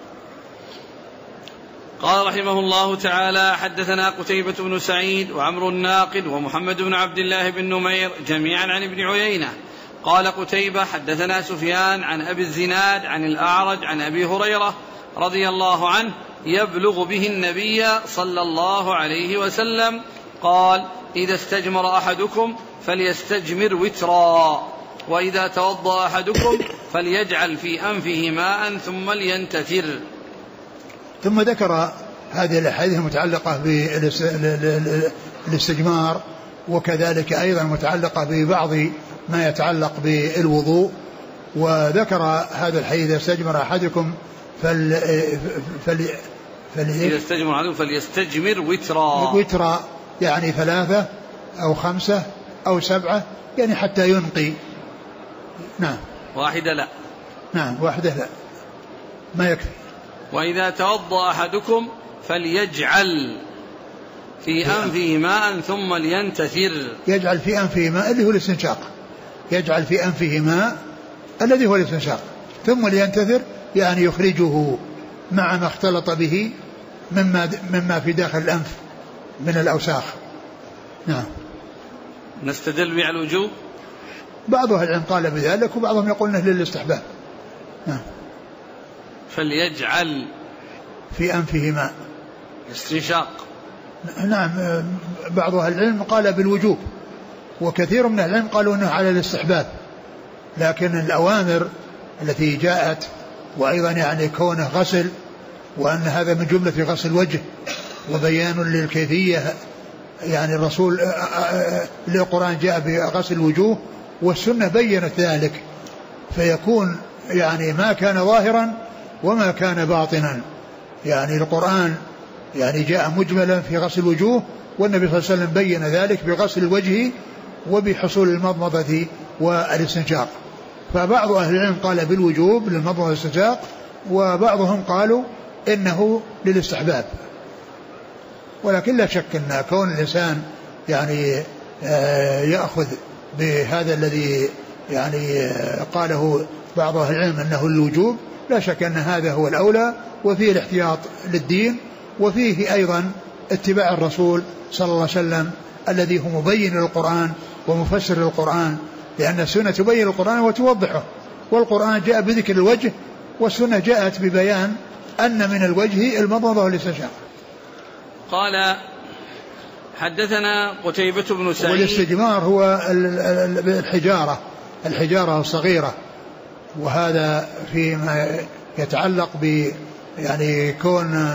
قال رحمه الله تعالى حدثنا قتيبة بن سعيد وعمرو الناقد ومحمد بن عبد الله بن نمير جميعا عن ابن عيينة. قال قتيبة حدثنا سفيان عن أبي الزناد عن الأعرج عن أبي هريرة رضي الله عنه يبلغ به النبي صلى الله عليه وسلم قال إذا استجمر أحدكم فليستجمر وترا، وإذا توضأ أحدكم فليجعل في أنفه ماء ثم لينتثر. ثم ذكر هذه الأحاديث المتعلقة بالاستجمار، وكذلك أيضا متعلقة ببعض ما يتعلق بالوضوء. وذكر هذا الحديث: استجمر أحدكم فليستجمر وترا، يعني 3 أو 5 أو 7، يعني حتى ينقي. نعم. واحدة لا. نعم، واحدة لا، ما يكفي. وإذا توضأ أحدكم فليجعل في أنفه ماء ثم لينتثر. يجعل في أنفه ماء اللي هو الاستنشاق، يجعل في أنفه ماء الذي هو الاستنشاق، ثم لينتثر يعني يخرجه مع ما اختلط به مما في داخل الأنف من الأوساخ. نعم. نستدل على الوجوب. بعض أهل العلم قال بذلك، وبعضهم يقول انه للاستحباب. نعم. فليجعل في أنفه ماء استنشاق. نعم. بعض أهل العلم قال بالوجوب، وكثير من أهل العلم قالوا انه على الاستحباب، لكن الأوامر التي جاءت وأيضا يعني كونه غسل، وأن هذا من جملة غسل الوجه وبيان للكيفية، يعني الرسول القرآن جاء بغسل الوجوه والسنة بيّنت ذلك، فيكون يعني ما كان ظاهرا وما كان باطنا. يعني القرآن يعني جاء مجملا في غسل الوجوه، والنبي صلى الله عليه وسلم بيّن ذلك بغسل الوجه وبحصول المضمضة والاستنشاق. فبعض أهل العلم قال بالوجوب للمضمضة والاستنشاق، وبعضهم قالوا إنه للاستحباب. ولكن لا شك أن كون الإنسان يعني يأخذ بهذا الذي يعني قاله بعض أهل العلم أنه الوجوب، لا شك أن هذا هو الأولى، وفيه الاحتياط للدين، وفيه أيضا اتباع الرسول صلى الله عليه وسلم الذي هو مبين للقرآن ومفسر للقرآن، لأن السنة تبين القرآن وتوضحه، والقرآن جاء بذكر الوجه، والسنة جاءت ببيان أن من الوجه المضمضة والاستنشاق. قال: حدثنا قتيبة بن سعيد. والاستجمار هو الحجارة الصغيرة، وهذا فيما يتعلق ب يعني كون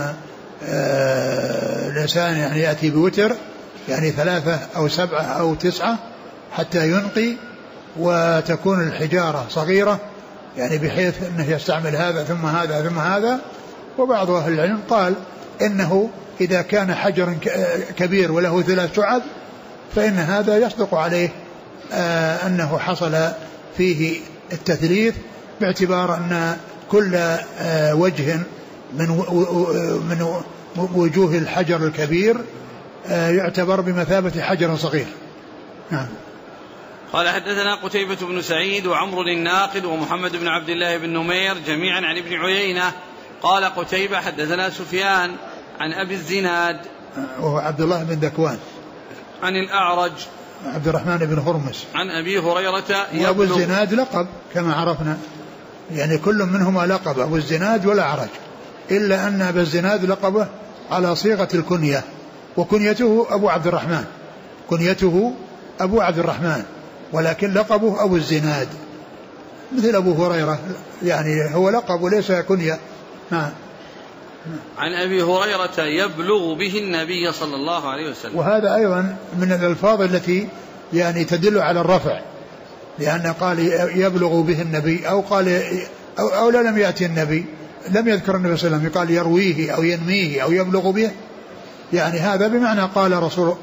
الإنسان يعني يأتي بوتر، يعني 3 أو 7 أو 9 حتى ينقي، وتكون الحجارة صغيرة، يعني بحيث أنه يستعمل هذا ثم هذا ثم هذا. وبعض أهل العلم قال إنه إذا كان حجر كبير وله 3 شعب فإن هذا يصدق عليه أنه حصل فيه التثليث، باعتبار أن كل وجه من وجوه الحجر الكبير يعتبر بمثابة حجر صغير. نعم. قال: حدثنا قتيبة بن سعيد وعمرو الناقد ومحمد بن عبد الله بن نمير جميعا عن ابن عيينة. قال قتيبة: حدثنا سفيان عن أبي الزناد وهو عبد الله بن ذكوان عن الأعرج عبد الرحمن بن هرمز عن أبي هريرة. وأبو الزناد لقب كما عرفنا، يعني كل منهما لقب، أبو الزناد والأعرج، إلا أن أبو الزناد لقبه على صيغة الكنية، وكنيته أبو عبد الرحمن، كنيته أبو عبد الرحمن، ولكن لقبه أبو الزناد مثل أبو هريرة، يعني هو لقب وليس كنية. نعم. عن أبي هريرة يبلغ به النبي صلى الله عليه وسلم. وهذا أيضا من الألفاظ التي يعني تدل على الرفع، لأن قال يبلغ به النبي، أو قال أو لم يأتي النبي، لم يذكر النبي صلى الله عليه وسلم، يقال يرويه أو ينميه أو يبلغ به، يعني هذا بمعنى قال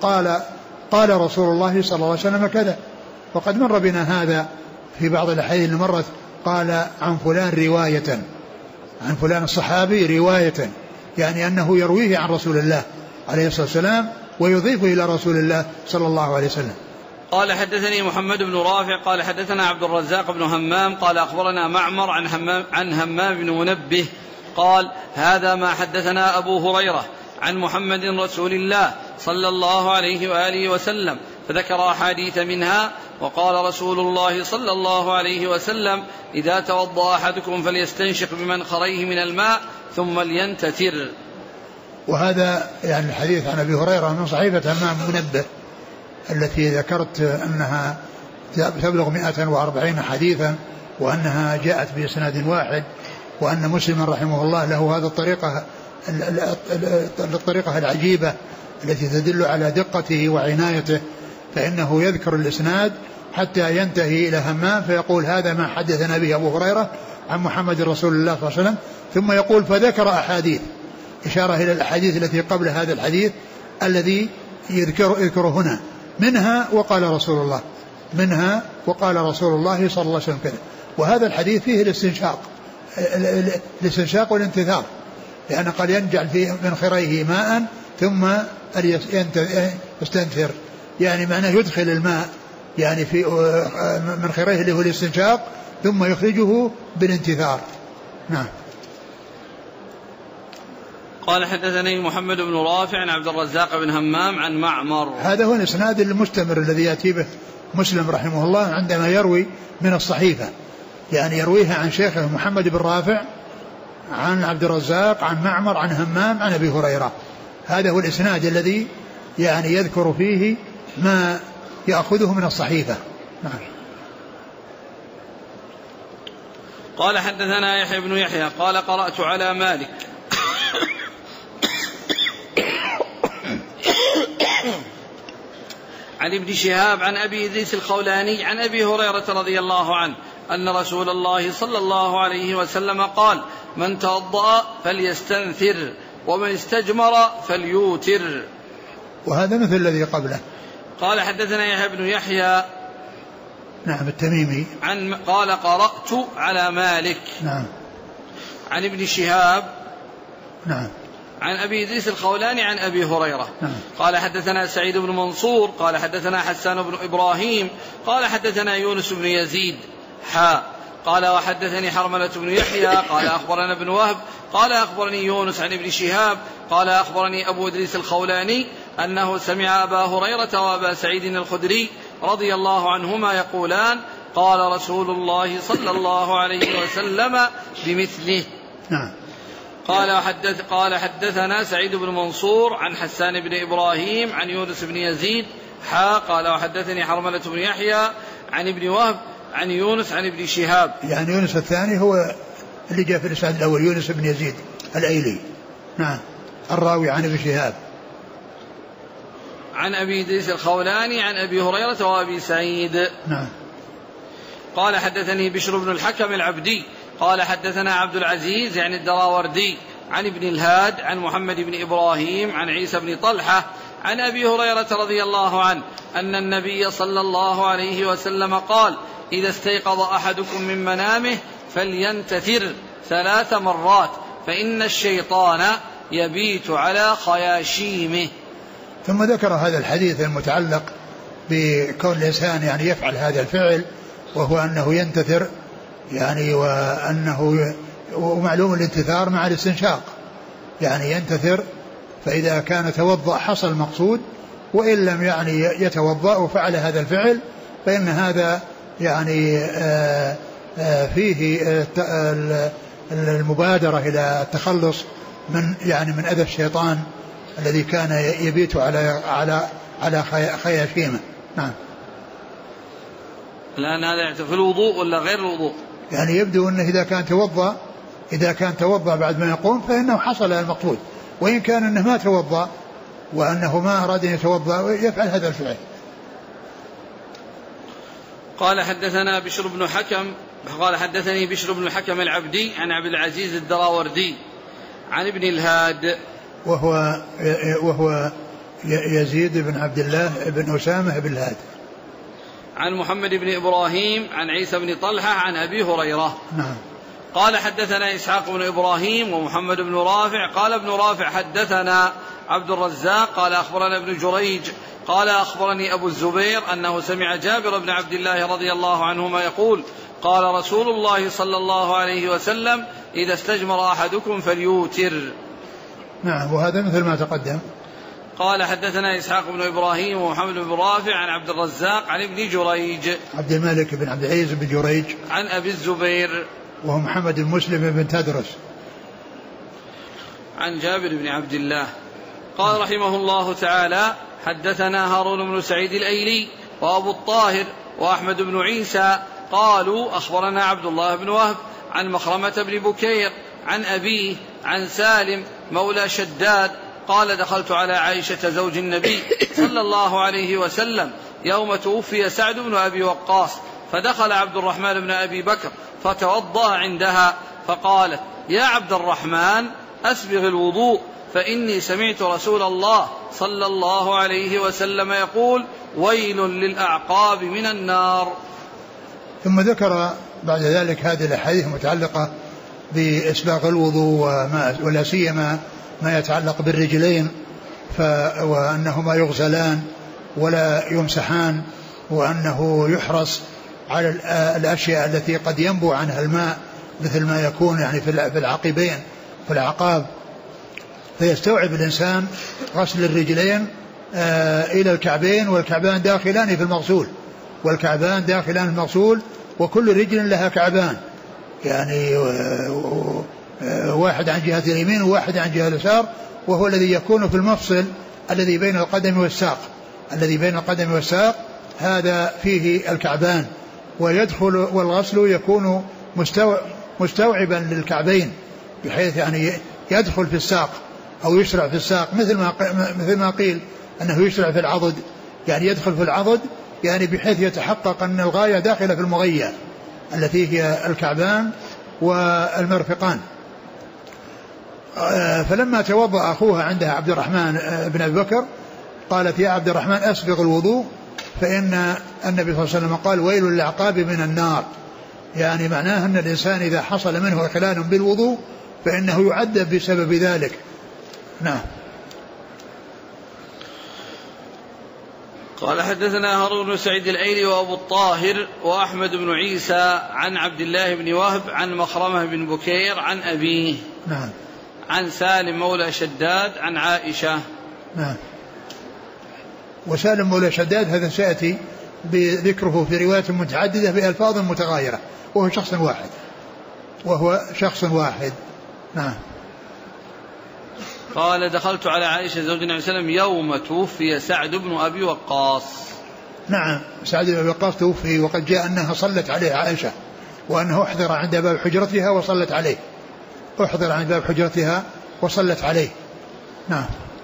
رسول الله صلى الله عليه وسلم كذا. وقد مر بنا هذا في بعض الأحاديث اللي مرت، قال عن فلان رواية، عن فلان الصحابي رواية، يعني أنه يرويه عن رسول الله عليه الصلاة والسلام ويضيفه إلى رسول الله صلى الله عليه وسلم. قال: حدثني محمد بن رافع قال حدثنا عبد الرزاق بن همام قال أخبرنا معمر عن همام بن منبه قال: هذا ما حدثنا أبو هريرة عن محمد رسول الله صلى الله عليه وآله وسلم، فذكر أحاديث منها، وقال رسول الله صلى الله عليه وسلم: إذا توضأ أحدكم فليستنشق بمنخريه من الماء ثم لينتثر. وهذا يعني الحديث عن أبي هريرة من صحيفة همام منبه التي ذكرت أنها تبلغ 140 حديثا، وأنها جاءت بإسناد واحد، وأن مسلم رحمه الله له هذه الطريقة الطريقة العجيبة التي تدل على دقته وعنايته، فإنه يذكر الإسناد حتى ينتهي إلى همام فيقول هذا ما حدثنا به أبو هريرة عن محمد رسول الله صلى الله عليه وسلم، ثم يقول فذكر أحاديث، إشارة إلى الأحاديث التي قبل هذا الحديث الذي يذكر هنا، منها وقال رسول الله، منها وقال رسول الله صلى الله عليه وسلم كذا. وهذا الحديث فيه الاستنشاق والانتثار، لأن قد ينجعل فيه من خريه ماء ثم يستنثر، يعني معناه يدخل الماء يعني في من خريه اللي هو الاستنشاق ثم يخرجه بالانتثار. نعم. قال حدثني محمد بن رافع عن عبد الرزاق بن همام عن معمر. هذا هو الإسناد المستمر الذي يأتي به مسلم رحمه الله عندما يروي من الصحيفة، يعني يرويها عن شيخه محمد بن رافع عن عبد الرزاق عن معمر عن همام عن أبي هريرة. هذا هو الإسناد الذي يعني يذكر فيه ما يأخذه من الصحيفة. نعم. قال حدثنا يحيى بن يحيى قال قرأت على مالك عن ابن شهاب عن أبي إدريس الخولاني عن أبي هريرة رضي الله عنه أن رسول الله صلى الله عليه وسلم قال من توضأ فليستنثر ومن استجمر فليوتر. وهذا مثل الذي قبله. قال حدثنا يحيى بن يحيى نعم التميمي قال قرأت على مالك نعم عن ابن شهاب نعم عن أبي إدريس الخولاني عن أبي هريرة نعم. قال حدثنا سعيد بن منصور قال حدثنا حسان بن إبراهيم قال حدثنا يونس بن يزيد قال وحدثني حرملة بن يحيى قال أخبرنا ابن وهب قال أخبرني يونس عن ابن شهاب قال أخبرني أبو إدريس الخولاني أنه سمع أبا هريرة وأبا سعيد الخدري رضي الله عنهما يقولان قال رسول الله صلى الله عليه وسلم بمثله. نعم. قال حدثنا سعيد بن منصور عن حسان بن إبراهيم عن يونس بن يزيد قال وحدثني حرملة بن يحيى عن ابن وهب عن يونس عن ابن شهاب. يعني يونس الثاني هو اللي جاء في الإسناد الأول يونس بن يزيد الأيلي. نعم. الراوي عن ابن شهاب عن أبي إدريس الخولاني عن أبي هريرة وأبي سعيد. نعم. قال حدثني بشر بن الحكم العبدي قال حدثنا عبد العزيز يعني الدراوردي عن ابن الهاد عن محمد بن إبراهيم عن عيسى بن طلحة عن أبي هريرة رضي الله عنه أن النبي صلى الله عليه وسلم قال إذا استيقظ أحدكم من منامه فلينتثر 3 مرات فإن الشيطان يبيت على خياشيمه. ثم ذكر هذا الحديث المتعلق بكون الإنسان يعني يفعل هذا الفعل وهو أنه ينتثر، يعني ومعلوم الانتثار مع الاستنشاق، يعني ينتثر فإذا كان توضأ حصل المقصود، وإن لم يعني يتوضأ وفعل هذا الفعل فإن هذا يعني فيه المبادرة إلى التخلص من أذى الشيطان الذي كان يبيت على خياشيمه. نعم. الآن هذا في الوضوء ولا غير الوضوء؟ يعني يبدو أنه إذا كان توضأ بعد ما يقوم فإنه حصل المقصود، وإن كان أنه ما توضأ وأنه ما أراد أن يتوضأ يفعل هذا الفعل. قال حدثنا بشر بن حكم قال حدثني بشر بن الحكم العبدي عن عبد العزيز الدراوردي عن ابن الهاد وهو يزيد بن عبد الله بن أسامة بن الهاد عن محمد بن إبراهيم عن عيسى بن طلحة عن أبي هريرة. نعم. قال حدثنا إسحاق بن إبراهيم ومحمد بن رافع قال ابن رافع حدثنا عبد الرزاق قال أخبرنا ابن جريج قال أخبرني أبو الزبير أنه سمع جابر بن عبد الله رضي الله عنهما يقول قال رسول الله صلى الله عليه وسلم إذا استجمر أحدكم فليوتر. نعم. وهذا مثل ما تقدم. قال حدثنا إسحاق بن إبراهيم ومحمد بن رافع عن عبد الرزاق عن ابن جريج عبد الملك بن عبد العزيز بن جريج عن أبي الزبير وهو محمد بن مسلم بن تدرس عن جابر بن عبد الله. قال رحمه الله تعالى حدثنا هارون بن سعيد الأيلي وأبو الطاهر وأحمد بن عيسى قالوا أخبرنا عبد الله بن وهب عن مخرمة بن بكير عن أبيه عن سالم مولى شداد قال دخلت على عائشة زوج النبي صلى الله عليه وسلم يوم توفي سعد بن أبي وقاص، فدخل عبد الرحمن بن أبي بكر فتوضأ عندها فقالت: يا عبد الرحمن أسبغ الوضوء، فإني سمعت رسول الله صلى الله عليه وسلم يقول: ويل للأعقاب من النار. ثم ذكر بعد ذلك هذه الأحاديث المتعلقة بإسباغ الوضوء، ولا سيما ما يتعلق بالرجلين، وأنهما يغسلان ولا يمسحان، وأنه يحرص على الأشياء التي قد ينبو عنها الماء، مثل ما يكون يعني في العقبين في الأعقاب، فيستوعب الإنسان غسل الرجلين إلى الكعبين، والكعبان داخلان في المغسول، والكعبان داخلان في المغسول، وكل رجل لها كعبان، يعني واحد عن جهة اليمين وواحد عن جهة اليسار، وهو الذي يكون في المفصل الذي بين القدم والساق، الذي بين القدم والساق هذا فيه الكعبان، ويدخل والغسل يكون مستوعبا للكعبين، بحيث يعني يدخل في الساق أو يشرع في الساق، مثل ما قيل أنه يشرع في العضد، يعني يدخل في العضد، يعني بحيث يتحقق أن الغاية داخلة في المغية التي هي الكعبان والمرفقان. فلما توضأ أخوها عندها عبد الرحمن بن أبي بكر قالت: يا عبد الرحمن أسبغ الوضوء، فإن النبي صلى الله عليه وسلم قال: ويل للأعقاب من النار، يعني معناه أن الإنسان إذا حصل منه إخلال بالوضوء فإنه يعذب بسبب ذلك. نعم. قال: حدثنا هارون بن سعيد الأيلي وأبو الطاهر وأحمد بن عيسى عن عبد الله بن وهب عن مخرمة بن بكير عن أبيه. نعم. عن سالم مولى شداد عن عائشة. نعم. وسالم مولى شداد هذا سيأتي بذكره في روايات متعددة بألفاظ متغايرة، وهو شخص واحد. نعم. قال: دخلت على عائشة زوج النبي صلى الله عليه وسلم يوم توفي سعد بن أبي وقاص. نعم، سعد بن أبي وقاص توفي، وقد جاء أنها صلت عليه عائشة، وأنه أحضر عند باب حجرتها وصلت عليه، أحضر عند باب حجرتها وصلت عليه. نعم.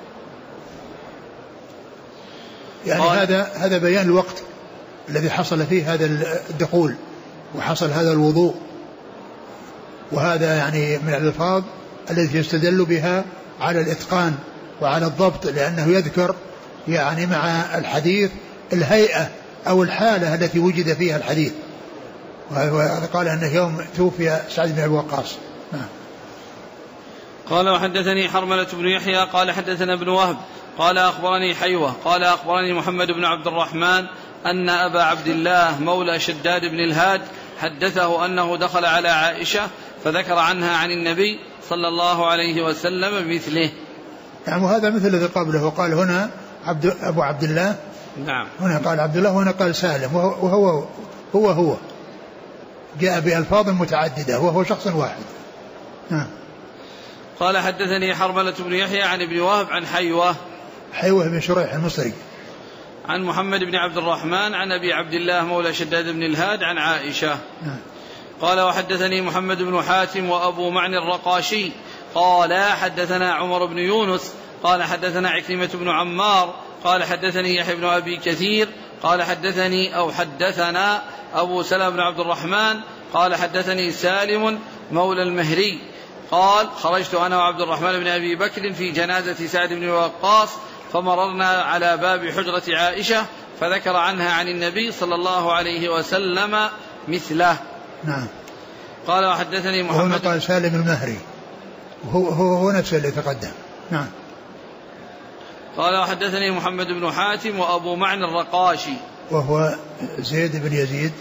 يعني هذا بيان الوقت الذي حصل فيه هذا الدخول وحصل هذا الوضوء، وهذا يعني من الألفاظ التي يستدل بها على الإتقان وعلى الضبط، لأنه يذكر يعني مع الحديث الهيئة أو الحالة التي وجد فيها الحديث، وقال أنه يوم توفي سعد بن أبي وقاص. نعم. قال: وحدثني حرملة بن يحيى قال حدثنا ابن وهب قال أخبرني حيوة قال أخبرني محمد بن عبد الرحمن أن أبا عبد الله مولى شداد بن الهاد حدثه أنه دخل على عائشة فذكر عنها عن النبي صلى الله عليه وسلم بمثله. يعني وهذا مثل الذي قبله، وقال هنا أبو عبد الله. نعم. هنا قال عبد الله وهنا قال سالم، وهو جاء بألفاظ متعددة وهو شخص واحد. نعم. قال: حدثني حرملة بن يحيى عن ابن وهب عن حيوة بن شريح المصري عن محمد بن عبد الرحمن عن أبي عبد الله مولى شداد بن الهاد عن عائشة. قال: وحدثني محمد بن حاتم وأبو معنى الرقاشي قال حدثنا عمر بن يونس قال حدثنا عكرمة بن عمار قال حدثني يحيى بن أبي كثير قال حدثنا أبو سلمة بن عبد الرحمن قال حدثني سالم مولى المهري قال: خرجت أنا وعبد الرحمن بن أبي بكر في جنازة سعد بن وقاص فمررنا على باب حجرة عائشة فذكر عنها عن النبي صلى الله عليه وسلم مثله. نعم. قال: وحدثني محمد. وهنا قال سالم المهري، هو نفسه اللي تقدم. نعم. قال: وحدثني محمد بن حاتم وأبو معنى الرقاشي وهو زيد بن يزيد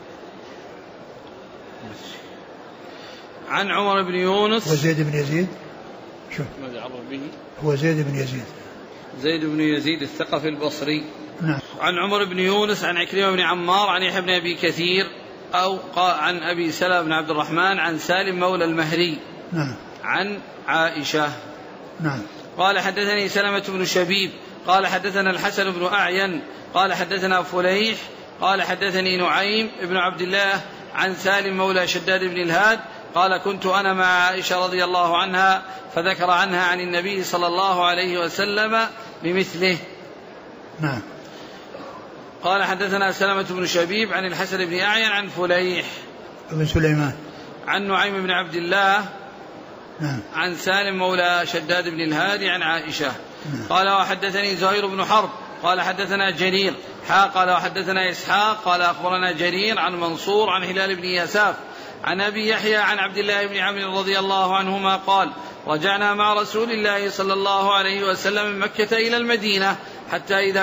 عن عمر بن يونس. وزيد بن يزيد شو ماذا عرف به؟ هو زيد بن يزيد الثقفي البصري. نعم. عن عمر بن يونس عن عكرمة بن عمار عن يحيى بن أبي كثير أو عن أبي سلمة بن عبد الرحمن عن سالم مولى المهري. نعم. عن عائشة. نعم. قال: حدثني سلمة بن شبيب قال حدثنا الحسن بن أعين قال حدثنا فليح قال حدثني نعيم بن عبد الله عن سالم مولى شداد بن الهاد قال كنت أنا مع عائشة رضي الله عنها فذكر عنها عن النبي صلى الله عليه وسلم بمثله. نعم. قال حدثنا سلمة بن شبيب عن الحسن بن أعين عن فليح بن سليمان عن نعيم بن عبد الله نعم. عن سالم مولى شداد بن الهادي عن عائشة نعم. قال وحدثني زهير بن حرب قال حدثنا جرير قال وحدثنا إسحاق قال أخبرنا جرير عن منصور عن هلال بن يساف عن أبي يحيى عن عبد الله بن عمرو رضي الله عنهما قال رجعنا مع رسول الله صلى الله عليه وسلم من مكة إلى المدينة حتى إذا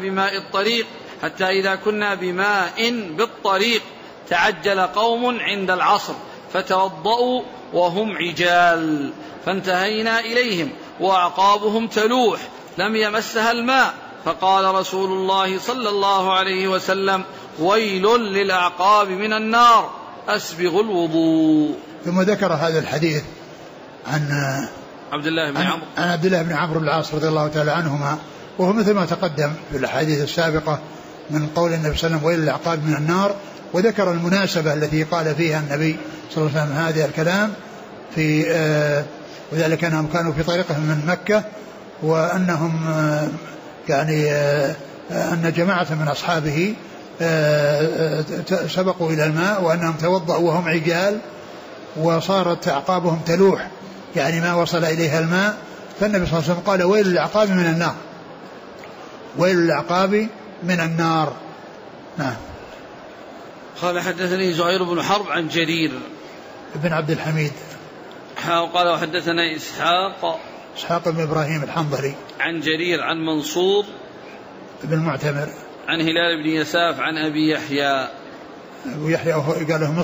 كنا بماء بالطريق تعجل قوم عند العصر فتوضأوا وهم عجال فانتهينا إليهم وأعقابهم تلوح لم يمسها الماء فقال رسول الله صلى الله عليه وسلم ويل للأعقاب من النار أسبغوا الوضوء. ثم ذكر هذا الحديث عن عبد الله بن عمرو بن العاص رضي الله تعالى عنهما وهو مثل ما تقدم في الأحاديث السابقة من قول النبي صلى الله عليه وسلم ويل للأعقاب من النار، وذكر المناسبة التي قال فيها النبي صلى الله عليه وسلم هذا الكلام في وذلك أنهم كانوا في طريقهم من مكة وأنهم أن جماعة من أصحابه سبقوا إلى الماء وأنهم توضأوا وهم عجال وصارت أعقابهم تلوح يعني ما وصل إليها الماء، فالنبي صلى الله عليه وسلم قال ويل للأعقاب من النار، ويل للأعقاب من النار. نعم. قال حدثني زهير بن حرب عن جرير بن عبد الحميد قال وحدثنا إسحاق بن إبراهيم الحنظلي عن جرير عن منصور بن معتمر عن هلال بن يساف عن أبي يحيى قال له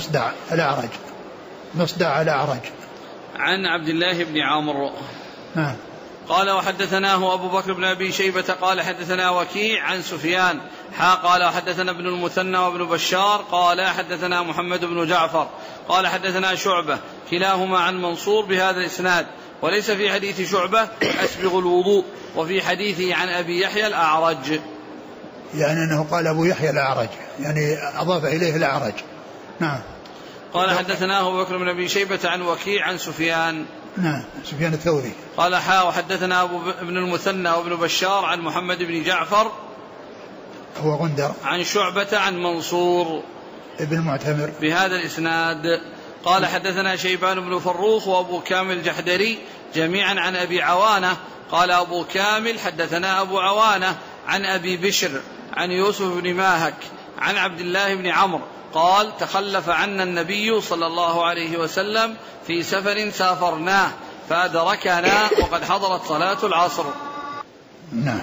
مصدع الأعرج عن عبد الله بن عمرو. نعم. قال وحدثناه أبو بكر بن أبي شيبة قال حدثنا وكيع عن سفيان قال حدثنا ابن المثنى وابن بشار قال حدثنا محمد بن جعفر قال حدثنا شعبة كلاهما عن منصور بهذا الإسناد، وليس في حديث شعبة أسبغ الوضوء وفي حديثه عن أبي يحيى الأعرج، يعني أنه قال أبو يحيى الأعرج يعني أضاف إليه الأعرج. نعم. قال حدثناه أبو بكر بن أبي شيبة عن وكيع عن سفيان. نعم. سفيان الثوري. قال وحدثنا ابن المثنى وابن بشار عن محمد بن جعفر هو غندر عن شعبة عن منصور ابن معتمر بهذا الإسناد. قال حدثنا شيبان بن فروخ وأبو كامل الجحدري جميعا عن أبي عوانة قال أبو كامل حدثنا أبو عوانة عن أبي بشر عن يوسف بن ماهك عن عبد الله بن عمرو قال تخلف عنا النبي صلى الله عليه وسلم في سفر سافرناه فأدركنا وقد حضرت صلاة العصر. نعم.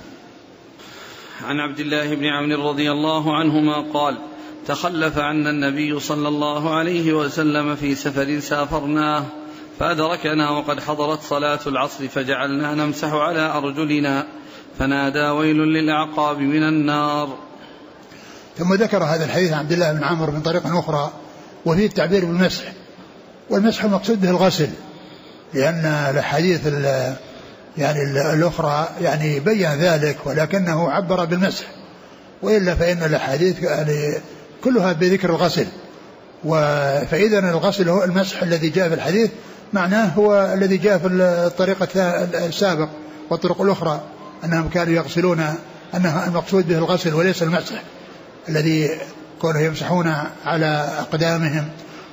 عن عبد الله بن عمرو رضي الله عنهما قال تخلف عنا النبي صلى الله عليه وسلم في سفر سافرناه فأدركنا وقد حضرت صلاة العصر فجعلنا نمسح على أرجلنا فنادى ويل للأعقاب من النار. ثم ذكر هذا الحديث عن عبد الله بن عمرو من طريق أخرى وفيه التعبير بالمسح، والمسح المقصود به الغسل، لأن الحديث الأخرى بين ذلك ولكنه عبر بالمسح، وإلا فإن الحديث كلها بذكر الغسل، فإذا الغسل هو المسح الذي جاء في الحديث معناه هو الذي جاء في الطريقة السابق والطرق الأخرى أنهم كانوا يغسلون، أنه المقصود به الغسل وليس المسح الذي كانوا يمسحون على أقدامهم.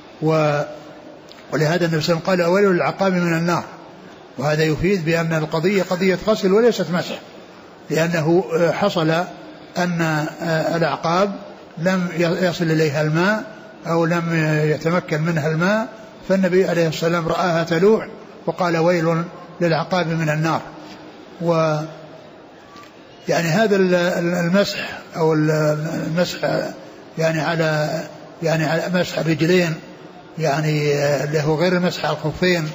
ولهذا النبي صلى الله عليه وسلم قال ويل للعقاب من النار، وهذا يفيد بأن القضية قضية غسل وليست مسح، لأنه حصل أن الأعقاب لم يصل إليها الماء أو لم يتمكن منها الماء، فالنبي عليه الصلاة والسلام رآها تلوح وقال ويل للعقاب من النار. هذا المسح أو المسح على مسح الرجلين اللي هو غير المسح على الخفين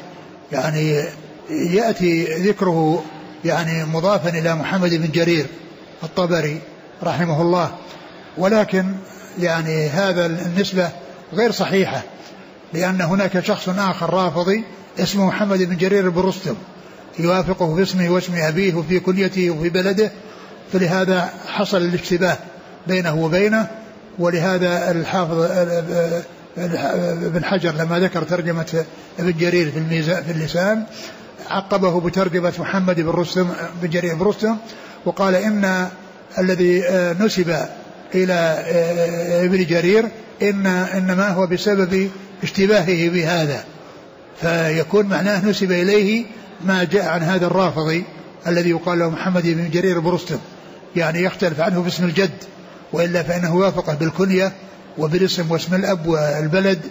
يأتي ذكره مضافا إلى محمد بن جرير الطبري رحمه الله، ولكن هذا النسبة غير صحيحة، لأن هناك شخص آخر رافضي اسمه محمد بن جرير بن رستم يوافقه في اسمه واسم أبيه وفي كنيته وفي بلده، فلهذا حصل الاشتباه بينه وبينه، ولهذا الحافظ ابن حجر لما ذكر ترجمة ابن جرير في اللسان عقبه بترجمة محمد بن جرير بن رستم، وقال إن الذي نسب إلى ابن جرير إنما هو بسبب اشتباهه بهذا، فيكون معناه نسب إليه ما جاء عن هذا الرافضي الذي يقال له محمد بن جرير بن رستم، يعني يختلف عنه باسم الجد، وإلا فإنه وافقه بالكنية وبالاسم واسم الأب والبلد.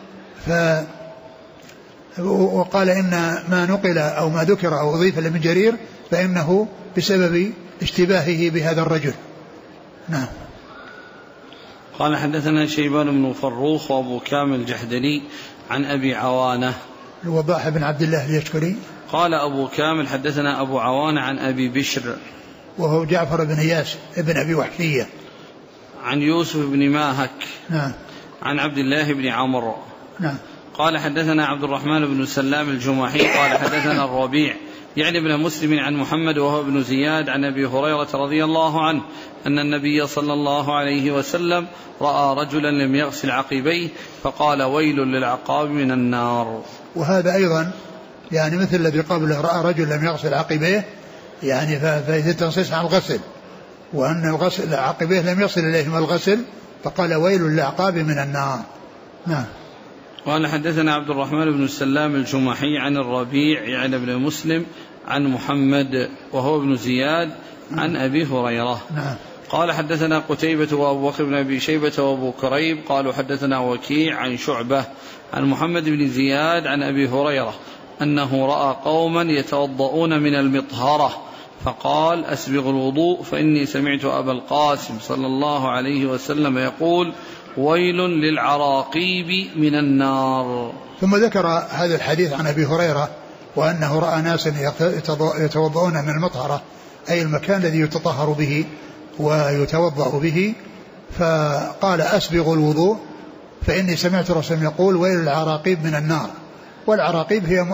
وقال إن ما نقل أو ما ذكر أو أضيف لابن جرير فإنه بسبب اشتباهه بهذا الرجل. نعم. قال حدثنا شيبان بن فروخ وأبو كامل الجحدري عن أبي عوانة الوضاح بن عبد الله اليشكري. قال أبو كامل حدثنا أبو عوانة عن أبي بشر وهو جعفر بن إياس ابن أبي وحشية عن يوسف بن ماهك. نعم. عن عبد الله بن عمرو. نعم. قال حدثنا عبد الرحمن بن سلام الجمحي قال حدثنا الربيع يعني ابن مسلم عن محمد وهو ابن زياد عن أبي هريرة رضي الله عنه أن النبي صلى الله عليه وسلم رأى رجلا لم يغسل عقبيه فقال ويل للعقاب من النار. وهذا أيضا يعني مثل الذي قبله رأى رجل لم يغسل عقبيه، يعني فإذا تنصيص عن الغسل، وأن الغسل عقبيه لم يصل إليهما الغسل فقال ويل للعقاب من النار. نعم. قال حدثنا عبد الرحمن بن السلام الجمحي عن الربيع يعني ابن مسلم عن محمد وهو ابن زياد عن أبي هريرة. نعم. قال حدثنا قتيبة وأبو بكر بن أبي شيبة وأبو كريب قالوا حدثنا وكيع عن شعبة عن محمد بن زياد عن أبي هريرة أنه رأى قوما يتوضؤون من المطهرة فقال أسبغ الوضوء فإني سمعت أبا القاسم صلى الله عليه وسلم يقول ويل للعراقيب من النار. ثم ذكر هذا الحديث عن أبي هريرة وأنه رأى ناس يتوضؤون من المطهرة أي المكان الذي يتطهر به ويتوضأ به، فقال أسبغ الوضوء فإني سمعت رسول يقول ويل للعراقيب من النار. والعراقيب هي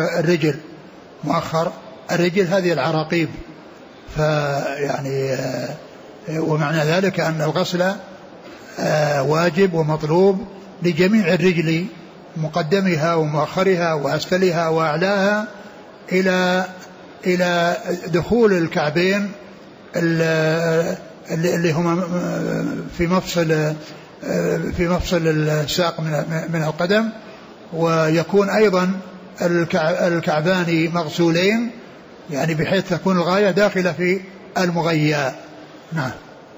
مؤخر الرجل هذه العراقيب، فيعني ومعنى ذلك أن الغسل واجب ومطلوب لجميع الرجل مقدمها ومؤخرها وأسفلها وأعلاها إلى دخول الكعبين اللي هما في مفصل الساق من القدم، ويكون أيضا الكعبان مغسولين يعني بحيث تكون الغاية داخلة في المغيّة. نعم.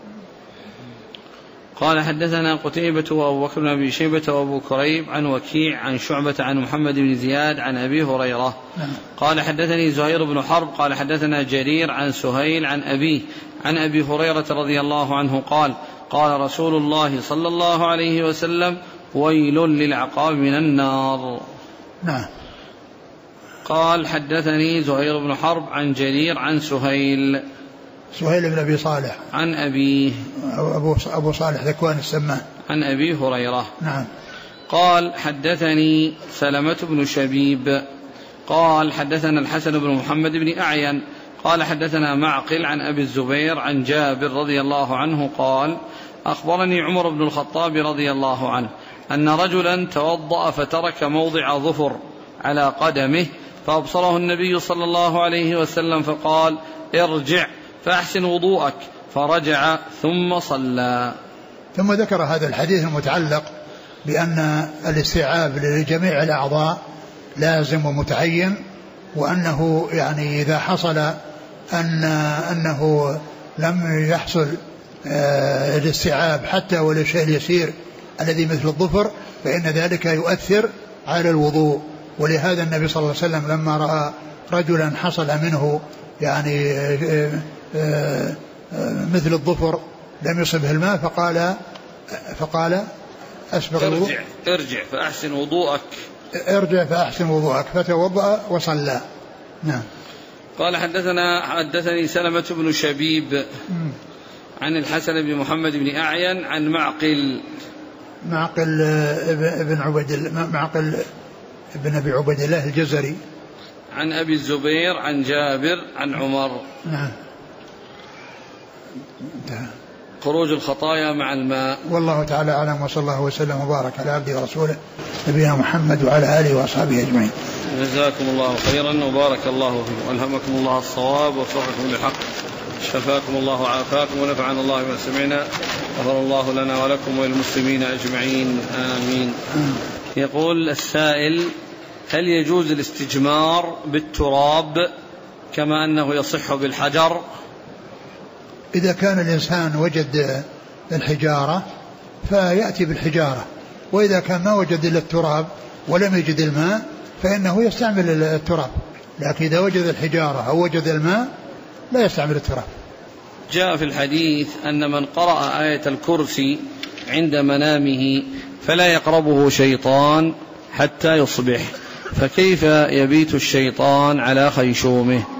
قال حدثنا قتيبة وأبو بكر بن أبي شيبة وأبو كريب عن وكيع عن شعبة عن محمد بن زياد عن أبي هريرة. نعم. قال حدثني زهير بن حرب قال حدثنا جرير عن سهيل عن أبيه عن أبي هريرة رضي الله عنه قال قال رسول الله صلى الله عليه وسلم ويل للعقاب من النار. نعم. قال حدثني زهير بن حرب عن جرير عن سهيل بن أبي صالح عن أبيه أبو صالح ذكوان السمان عن أبي هريرة. نعم. قال حدثني سلمة بن شبيب قال حدثنا الحسن بن محمد بن أعين قال حدثنا معقل عن أبي الزبير عن جابر رضي الله عنه قال أخبرني عمر بن الخطاب رضي الله عنه أن رجلا توضأ فترك موضع ظفر على قدمه فأبصره النبي صلى الله عليه وسلم فقال ارجع فأحسن وضوءك فرجع ثم صلى. ثم ذكر هذا الحديث المتعلق بأن الاستيعاب لجميع الأعضاء لازم ومتعين، وأنه يعني إذا حصل أنه لم يحصل الاستيعاب حتى ولا شيء اليسير الذي مثل الظفر فإن ذلك يؤثر على الوضوء. ولهذا النبي صلى الله عليه وسلم لما رأى رجلا حصل منه يعني مثل الظفر لم يصبه الماء فقال أسبغ الوضوء ارجع فأحسن وضوءك فتوضأ وصلى. نعم. قال حدثني سلمة بن شبيب عن الحسن بن محمد بن أعين عن معقل ابن أبي عبيد الله الجزري عن أبي الزبير عن جابر عن عمر. نعم. خروج الخطايا مع الماء. والله تعالى أعلم، وصلى الله وسلم وبارك على عبده ورسوله نبينا محمد وعلى آله وأصحابه أجمعين. جزاكم الله خيرا وبارك الله فيكم وألهمكم الله الصواب ووفقكم للحق، شفاكم الله وعافاكم ونفعنا الله بما سمعنا، غفر الله لنا ولكم وللمسلمين أجمعين آمين. يقول السائل: هل يجوز الاستجمار بالتراب كما أنه يصح بالحجر؟ إذا كان الإنسان وجد الحجارة فيأتي بالحجارة، وإذا كان ما وجد إلا التراب ولم يجد الماء فإنه يستعمل التراب، لكن إذا وجد الحجارة أو وجد الماء لا يستعمل التراب. جاء في الحديث أن من قرأ آية الكرسي عند منامه فلا يقربه شيطان حتى يصبح، فكيف يبيت الشيطان على خيشومه؟